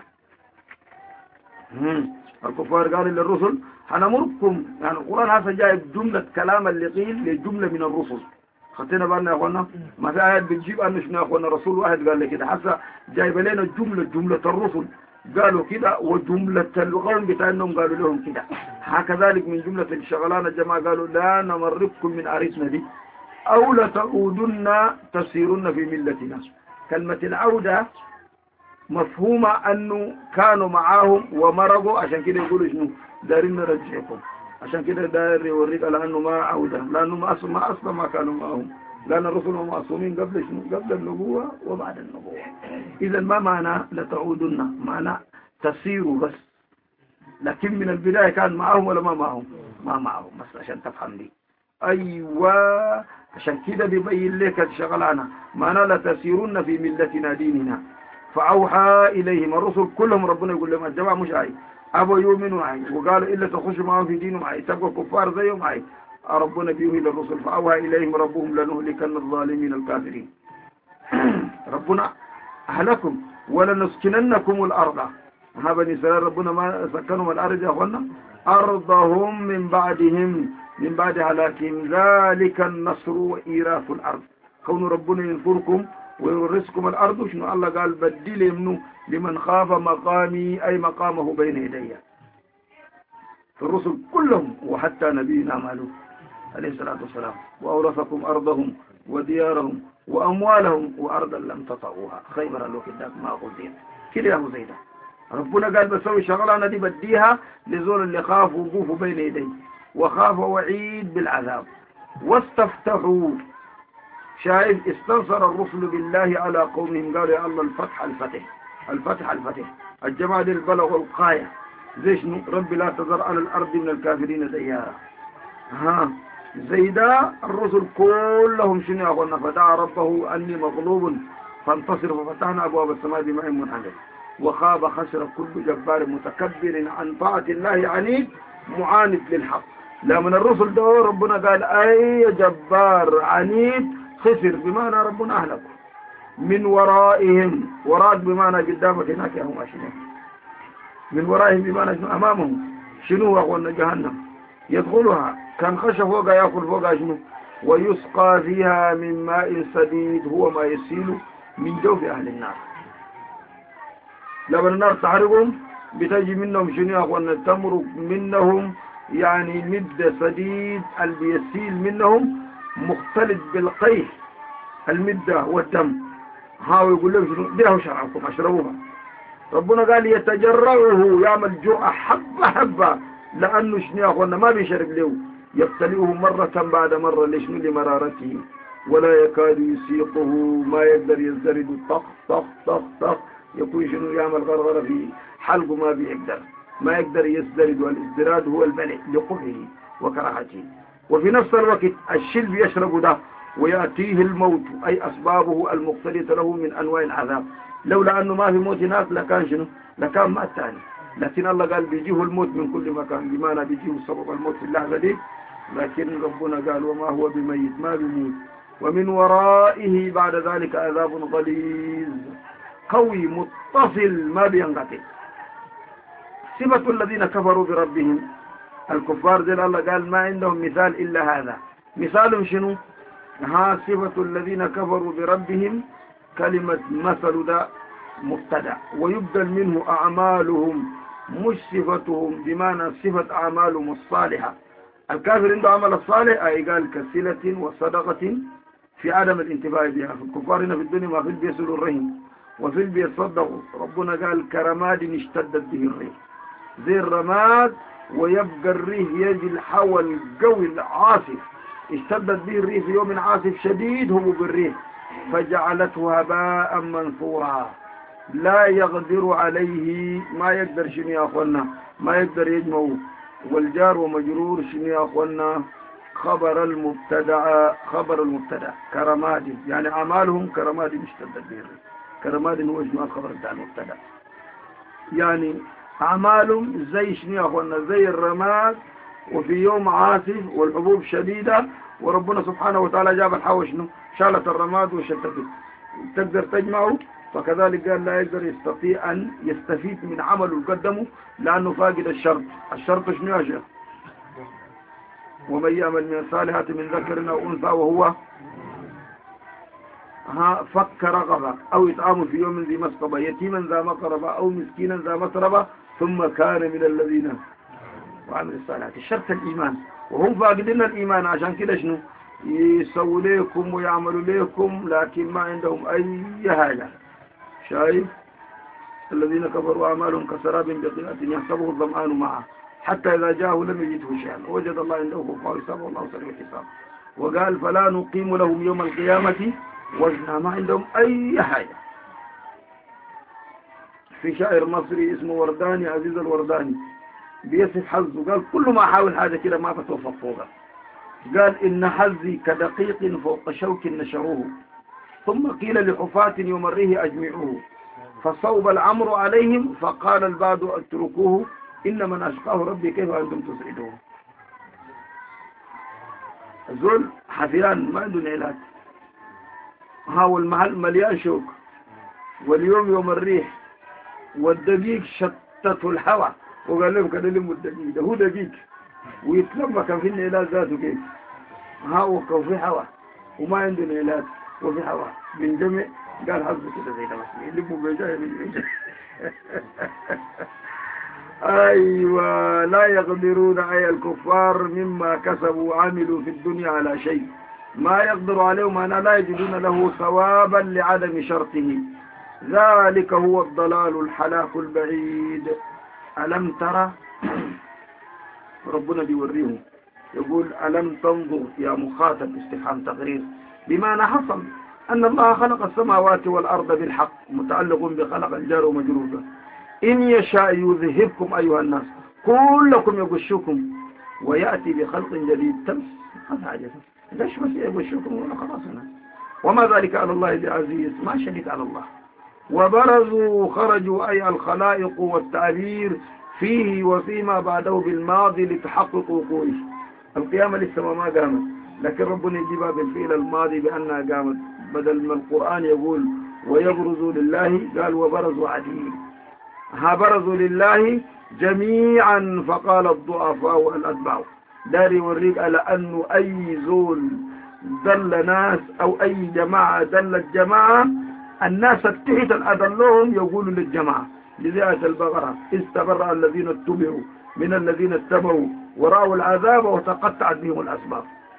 A: الكفار قالوا للرسل هنمركم يعني القرآن هذا جايب جملة كلام اللي قيل لجملة من الرسل خطينا بالنا يا اخوانا ما في آيات بتجيب أنه شنو يا اخوانا رسول واحد قال لي كده حتى جايب لنا جملة جملة الرسل قالوا كده وجملة القوم بتاعهم قالوا لهم كده هكذلك من جملة الشغلانة الجماعة قالوا لا نمركم من أريتنا دي أو لتعودن تسيرن في ملتنا كلمة العودة مفهومة أنه كانوا معاهم ومرقوا عشان كده يقولوا شنو دارين نرجعكم عشان كده دار يوريك على أنه ما عودة لأنه ما أصلا ما أصلا ما كانوا معهم لأن الرسل معصومين قبل شنو قبل النبوة وبعد النبوة إذا ما معنى لتعودن معنى تسيروا بس لكن من البداية كان معهم ولا ما معهم ما معهم بس عشان تفهم دي أيوة عشان كده بيبين لك الشغلانة معنى لتسيرن في ملتنا ديننا فأوحى إليهم الرسل كلهم ربنا يقول لهم الجماعة مش عاي أبوا يؤمنوا معي وقالوا إلا تخشوا معهم في دينهم معي تبقوا كفار زيهم معي ربنا بيوهي للرسل فأوحى إليهم ربهم لنهلكن الظالمين الكافرين ربنا أهلكم ولنسكننكم الأرض ها بني إسرائيل ربنا ما سكنهم الأرض يا أخوانا أرضهم من بعدهم من بعد هلاكهم ذلك النصر وإيراث الأرض كون ربنا ينصركم ويورثكم الأرض شنو الله قال بدل منه لمن خاف مقامي أي مقامه بين يدي في الرسل كلهم وحتى نبينا مالوك عليه الصلاة والسلام وأورثكم أرضهم وديارهم وأموالهم وأرضا لم تطعوها خيبر لو كداك ما قلتين كده يا أبو زيدة ربنا قال بسوي شغلانة دي بديها لزول اللي خاف وقوفوا بين يدي وخاف وعيد بالعذاب واستفتحوا شايف استنصر الرسل بالله على قومهم قالوا يا الله الفتح الفتح الفتح الفتح الجماعة دي البلغ القاية زي شنو رب لا تذر على الأرض من الكافرين ديارا ها زي ده الرسل كلهم شنو يقولون فدعا ربه أني مغلوب فانتصر ففتحنا أبواب السماء بماء منهمر وخاب خسر كل جبار متكبر عن طاعة الله عنيد معاند للحق لا من الرسل ده ربنا قال أي جبار عنيد خسر بمعنى ربنا أهلكم من ورائهم وراء بمعنى قدامك هناك هم أشنو من ورائهم بمعنى شنو أمامهم شنو أقولنا جهنم يدخلها كان خش فوق يأكل فوق شنو ويسقى فيها من ماء سديد هو ما يسيل من جوف أهل النار لما النار تحرقهم بتجي منهم شنو أقولنا تمرق منهم يعني مد سديد اللي بيسيل منهم مختلط بالقيح المدة والدم هاو يقول لهم شنو ديهوا شرعكم اشربوها ربنا قال يتجرعه يعمل جرعة حبة حبة لأنه شنو يا أخوانا ما بيشرب له يبتلئه مرة بعد مرة لشنو لمرارته ولا يكاد يسيقه ما يقدر يزدرد طخ طخ طخ طخ يكون شنو يعمل غرغرة في حلقه ما بيقدر ما يقدر يزدرد والازدراد هو البلع لقبه وكراهته وفي نفس الوقت الشلب يشرب ده ويأتيه الموت أي أسبابه المختلطة له من أنواع العذاب لولا أنه ما في موت ناس لكان شنو لكان مات ثاني لكن الله قال بيجيه الموت من كل مكان بمعنى بيجيه سبب الموت في اللحظة دي لكن ربنا قال وما هو بميت ما بيموت ومن ورائه بعد ذلك عذاب غليظ قوي متصل ما بينقطع صفة الذين كفروا بربهم الكفار دي الله قال ما عندهم مثال إلا هذا مثالهم شنو ها صفة الذين كفروا بربهم كلمة مثل ده مبتدأ ويبدل منه أعمالهم مش صفتهم بمعنى صفة أعمالهم الصالحة الكافر عنده عمل الصالح أي قال كسلة وصدقة في عدم الانتفاع بها في الكفار هنا في الدنيا ما في بيسلوا الرحم وفي البيصدقوا ربنا قال كرماد اشتدت به الريح زي الرماد ويبقى الريح يجي الهواء القوي العاصف، اشتدت به الريح في يوم عاصف شديد هبوب الريح فجعلته هباء منثورا لا يقدر عليه، ما يقدر شنو يا أخوانا، ما يقدر يجمعه. والجار ومجرور شنو يا أخوانا؟ خبر المبتدع، خبر المبتدع كرماد، يعني أعمالهم كرماد اشتدت به الريح. كرماد هو شنو الخبر بتاع المبتدع، يعني أعمالهم زي شنو يا أخوانا؟ زي الرماد وفي يوم عاصف والحبوب شديدة، وربنا سبحانه وتعالى جاب الحوى شنو؟ شالت الرماد وشتته، تقدر تجمعه. فكذلك قال لا يقدر يستطيع أن يستفيد من عمله قدمه لأنه فاقد الشرط. الشرط شنو يا شيخ؟ ومن يعمل من الصالحات من ذكر أو أنثى وهو ها فك رقبة أو يطعم في يوم ذي مسقبة يتيما ذا مقربة أو مسكينا ذا مسربة ثم كان من الذين وعمل الصالحات. الشرط الإيمان، وهم فاقدين الإيمان، عشان كده شنو يسووا ليكم ويعملوا ليكم لكن ما عندهم أي حاجة. شايف الذين كفروا أعمالهم كسراب بقيعة يحسبه الظمآن معه حتى إذا جاءه لم يجده شيئا وجد الله عنده فوقه حسابه والله سريع الحساب. وقال فلا نقيم لهم يوم القيامة وزنا، ما عندهم أي حاجة. في شاعر مصري اسمه ورداني، عزيز الورداني، بيصف حظه قال كل ما حاول حاجة كده ما بتوفق فوقه. قال إن حظي كدقيق فوق شوك نشروه ثم قيل لحفاة يمريه أجمعوه فصوب الأمر عليهم فقال البعض اتركوه إن من أشقاه ربي كيف أنتم تسعدوه. زول حفيان ما عنده علاج، هاو المحل مليان شوك، واليوم يوم الريح والدقيق شتته الهوى وقال لهم كان لهم الدقيق ده هو دقيق ويتلمى كان في العلاج ذاته كيف هاو كان في هوى وما عندنا علاج وفي هوى بنجمع. قال حظه كده زي ده بس يلموا بيجاه من أيوة لا يقدرون أي الكفار مما كسبوا عملوا في الدنيا على شيء، ما يقدر عليهم أنا لا يجدون له ثوابا لعدم شرطه، ذلك هو الضلال الحلاك البعيد. ألم ترى ربنا بيوريهم يقول ألم تنظر يا مخاطب استفهام تقرير بمعنى حصل أن الله خلق السماوات والأرض بالحق متعلق بخلق الجار ومجروده، إن يشاء يذهبكم أيها الناس كلكم يغشكم ويأتي بخلق جديد. تمس هذا عجز ليش بس يغشكم ولا خلاصنا، وما ذلك على الله بعزيز، ما شديد على الله. وبرزوا خرجوا أي الخلائق والتعبير فيه وفيما بعده بالماضي لتحقق وقوعه. القيامة لسه ما قامت لكن ربنا يجيبها بالفعل الماضي بأنها قامت، بدل ما القرآن يقول ويبرزوا لله قال وبرزوا عديد. ها برزوا لله جميعا فقال الضعفاء والأتباع. داري يوريك على أنه أي زول دل ناس أو أي جماعة دلت جماعة الناس اتحت أدلهم يقولوا للجماعة. لذلك البقرة استبرأ الذين اتبعوا من الذين اتبعوا ورأوا العذاب وتقطعت بهم الأسباب.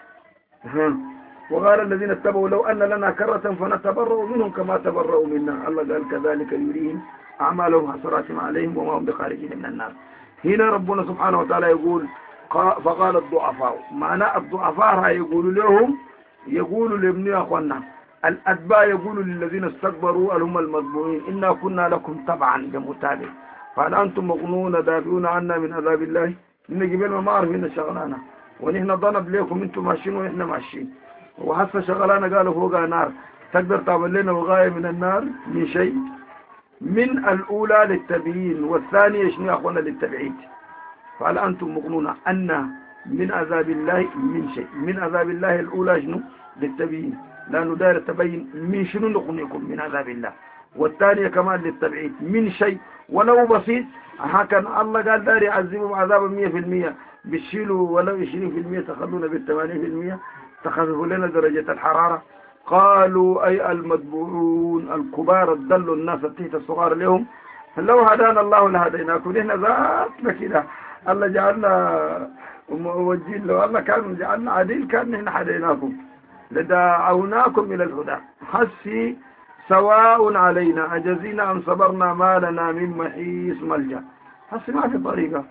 A: وقال الذين اتبعوا لو أن لنا كرة فنتبرأ منهم كما تبرأوا منا. الله قال كذلك يريهم أعمالهم حسرات عليهم وما هم بخارجين من النار. هنا ربنا سبحانه وتعالى يقول فقال الضعفاء، معنى الضعفاء يقولوا لهم يقولوا لابن أخوانا الأتباع يقولوا للذين استكبروا هم المتبوعين إنا كنا لكم تبعا بمتابع فهل أنتم مغنون دافعون عنا من عذاب الله. إن جبال ما عارف إن شغلانا ونحن ضنب لكم أنتم ماشيين ونحن ماشيين وحس شغلانا قالوا فوقها نار تقدر تعمل لنا وغاية من النار من شيء. من الأولى للتبيين والثانية شنو يا أخوانا للتبعيد. فهل أنتم مغنون أن من عذاب الله من شيء. من عذاب الله الأولى شنو للتبيين لأنه دائر تبين من شنو نغنيكم من عذاب الله، والثانية كمان للتبعيد من شيء ولو بسيط. هكذا الله قال دائر يعذبهم عذابا مية في المية بيشيلوا ولو عشرين في المية تخلونا بالثمانين في المية تخففوا لنا درجة الحرارة. قالوا أي المتبوعون الكبار الدلوا الناس تحت الصغار لهم لو هدانا الله لهديناكم. نحن ذاتنا كده الله جعلنا موجين، لو الله كان جعلنا عديل كان نحن هديناكم لدعوناكم إلى الهدى. حسي سواء علينا أجزينا أم صبرنا ما لنا من محيص ملجأ. حسي ما في طريقة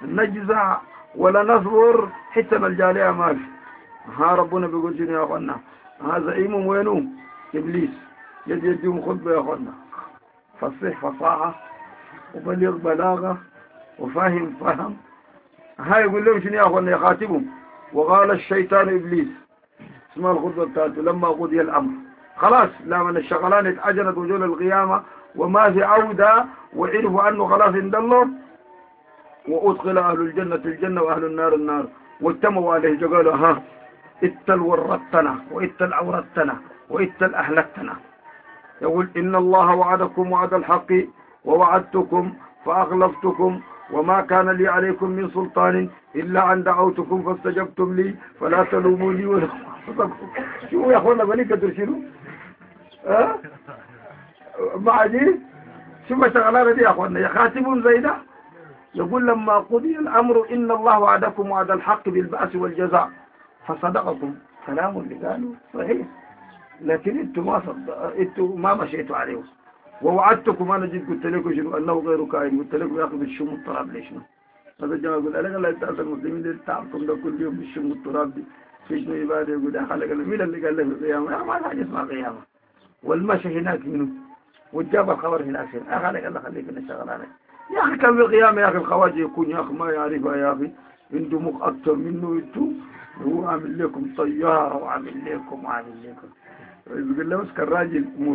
A: نجزع ولا نصبر حتى نلجأ لها ما في. ها ربنا بيقول شنو يا أخوانا؟ ها زعيم وينو؟ إبليس. يجي يديهم خطبة يا أخوانا، فصيح فصاحة وبليغ بلاغة وفاهم فهم. هاي يقول لهم شنو يا أخوانا؟ يخاطبهم وقال الشيطان إبليس، اسمها الخطبة بتاعته، لما قضي الأمر خلاص لا من الشغلان اتعجلت وجول القيامة وما في عودة، وعرفوا أنه خلاص اندلهم، وأدخل أهل الجنة الجنة وأهل النار النار، واجتمعوا عليه قالوا ها اتل ورطتنا واتل عورتنا واتل أهلكتنا. يقول إن الله وعدكم وعد الحق ووعدتكم فأخلفتكم وما كان لي عليكم من سلطان إلا أن دعوتكم فاستجبتم لي فلا تلوموني ولا أنفسكم. شو يا أخوانا بنيك ترسلوا؟ ها؟ مع دي شو ما شغلانة دي يا أخوانا؟ يخاتمون زي ده. يقول لما قضي الأمر إن الله وعدكم وعد الحق بالبأس والجزاء فصدقكم. كلام اللي قالوا صحيح، لكن انتم ما صدق، انتم ما مشيتوا عليه. ووعدتكم، انا جيت قلت لكم شنو؟ انه غير كائن. قلت لكم يا اخي بالشم التراب ليش؟ هذا جواب يقول انا قال لك المسلمين اللي تعبكم ده كل يوم بالشم التراب دي في شنو عباده؟ يقول يا اخي قال مين اللي قال لك القيامه؟ يا ما حاجه اسمها قيامه. والمشي هناك منه وجاب الخبر هناك شنو؟ يا اخي قال لك خليك من الشغلانه يا اخي. كان في القيامه يا اخي الخواجه يكون يا اخي ما يعرفها يا اخي، عنده مخ اكثر منه انتم، هو عامل لكم طياره وعامل لكم وعامل لكم. يقول له بس كالراجل موت،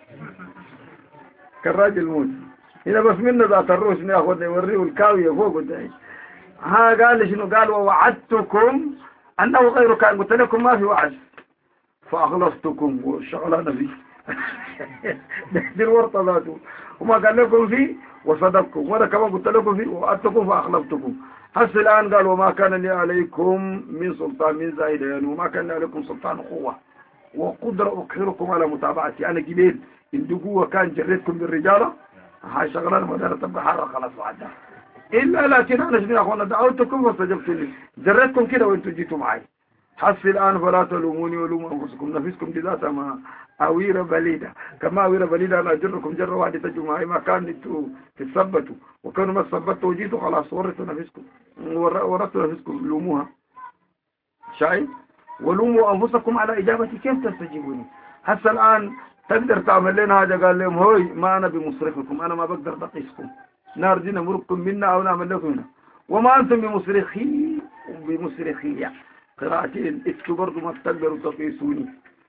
A: كالراجل موت. هنا بس منه ذات الروس ناخذ يوريه الكاوية فوق ده. ها قال شنو؟ قال ووعدتكم أنه غير كائن. قلت لكم ما في وعد فأخلصتكم والشغلانة فيه دي الورطة ذاته. وما قال لكم فيه وصدقكم، وأنا كمان قلت لكم فيه ووعدتكم فأخلفتكم. هسه الآن قال وما كان لي عليكم من سلطان من زايد يعني، وما كان لي عليكم سلطان قوة وقدر أقهركم على متابعتي. أنا قبيل إن قوة كان جريتكم بالرجالة، هاي شغلانة مدارة تبقى حرة خلاص وعدها. إلا لكن أنا شنو يا أخوانا؟ دعوتكم فاستجبتوا لي، جريتكم كده وأنتم جيتوا معي. حسي الآن فلا تلوموني ولوموا أنفسكم، نفسكم دي ذاتها ما أويرة بليدة، كما أويرة بليدة أنا أجركم جرة واحدة تجوا معي. ما كان أنتوا تثبتوا، وكانوا ما تثبتوا وجيتوا خلاص ورثوا نفسكم، ورثوا نفسكم لوموها. شايف؟ ولوموا أنفسكم على إجابتي كيف تستجيبوني. هسه الآن تقدر تعمل لنا حاجة؟ قال لهم هوي ما أنا بمصرخكم، أنا ما بقدر بقيسكم، نار دي نمركم منا أو نعمل لكم هنا، وما أنتم بمصرخي بمصرخي. قراءتين انتوا برضو ما تقدروا تقيسوني.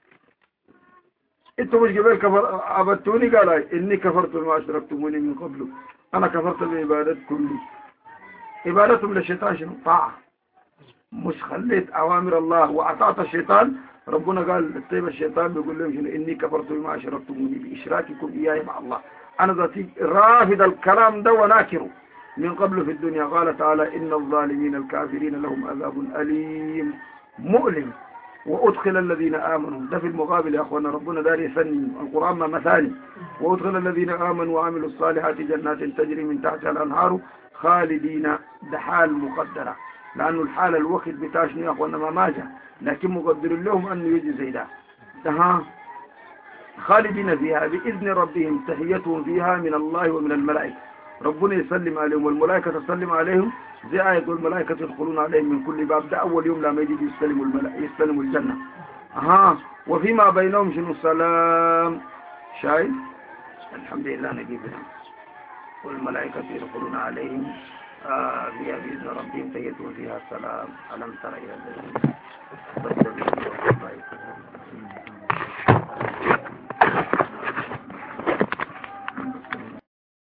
A: انتوا مش قبل كفر عبدتوني؟ قال إني كفرت بما أشركتموني من قبل، أنا كفرت بعبادتكم لي. عبادتهم للشيطان شنو؟ طاعة، مش خليت أوامر الله وأطعت الشيطان. ربنا قال الطيب الشيطان بيقول لهم شنو؟ إني كفرت بما أشركتموني بإشراككم إياي مع الله. أنا ذاتي رافض الكلام ده وناكره من قبل في الدنيا. قال تعالى إن الظالمين الكافرين لهم عذاب أليم مؤلم وأدخل الذين آمنوا. ده في المقابل يا أخوانا، ربنا داري يثني القرآن ما مثاني. وأدخل الذين آمنوا وعملوا الصالحات جنات تجري من تحتها الأنهار خالدين. ده حال مقدرة، لأنه الحالة الوقت بتاشني يا أخوانا ما ماجه، لكن مقدر لهم أنه يجي زي ده. ده خالدين فيها بإذن ربهم تحيتهم فيها من الله ومن الملائكة. ربنا يسلم عليهم والملائكة تسلم عليهم، زي آية والملائكة يدخلون عليهم من كل باب. ده أول يوم لما يجي يستلموا يستلموا الجنة. أها وفيما بينهم شنو؟ السلام. شايف؟ الحمد لله نجيبنا. والملائكة يدخلون عليهم آه فيها بإذن ربهم تحيتهم فيها السلام. ألم تر إلى الذين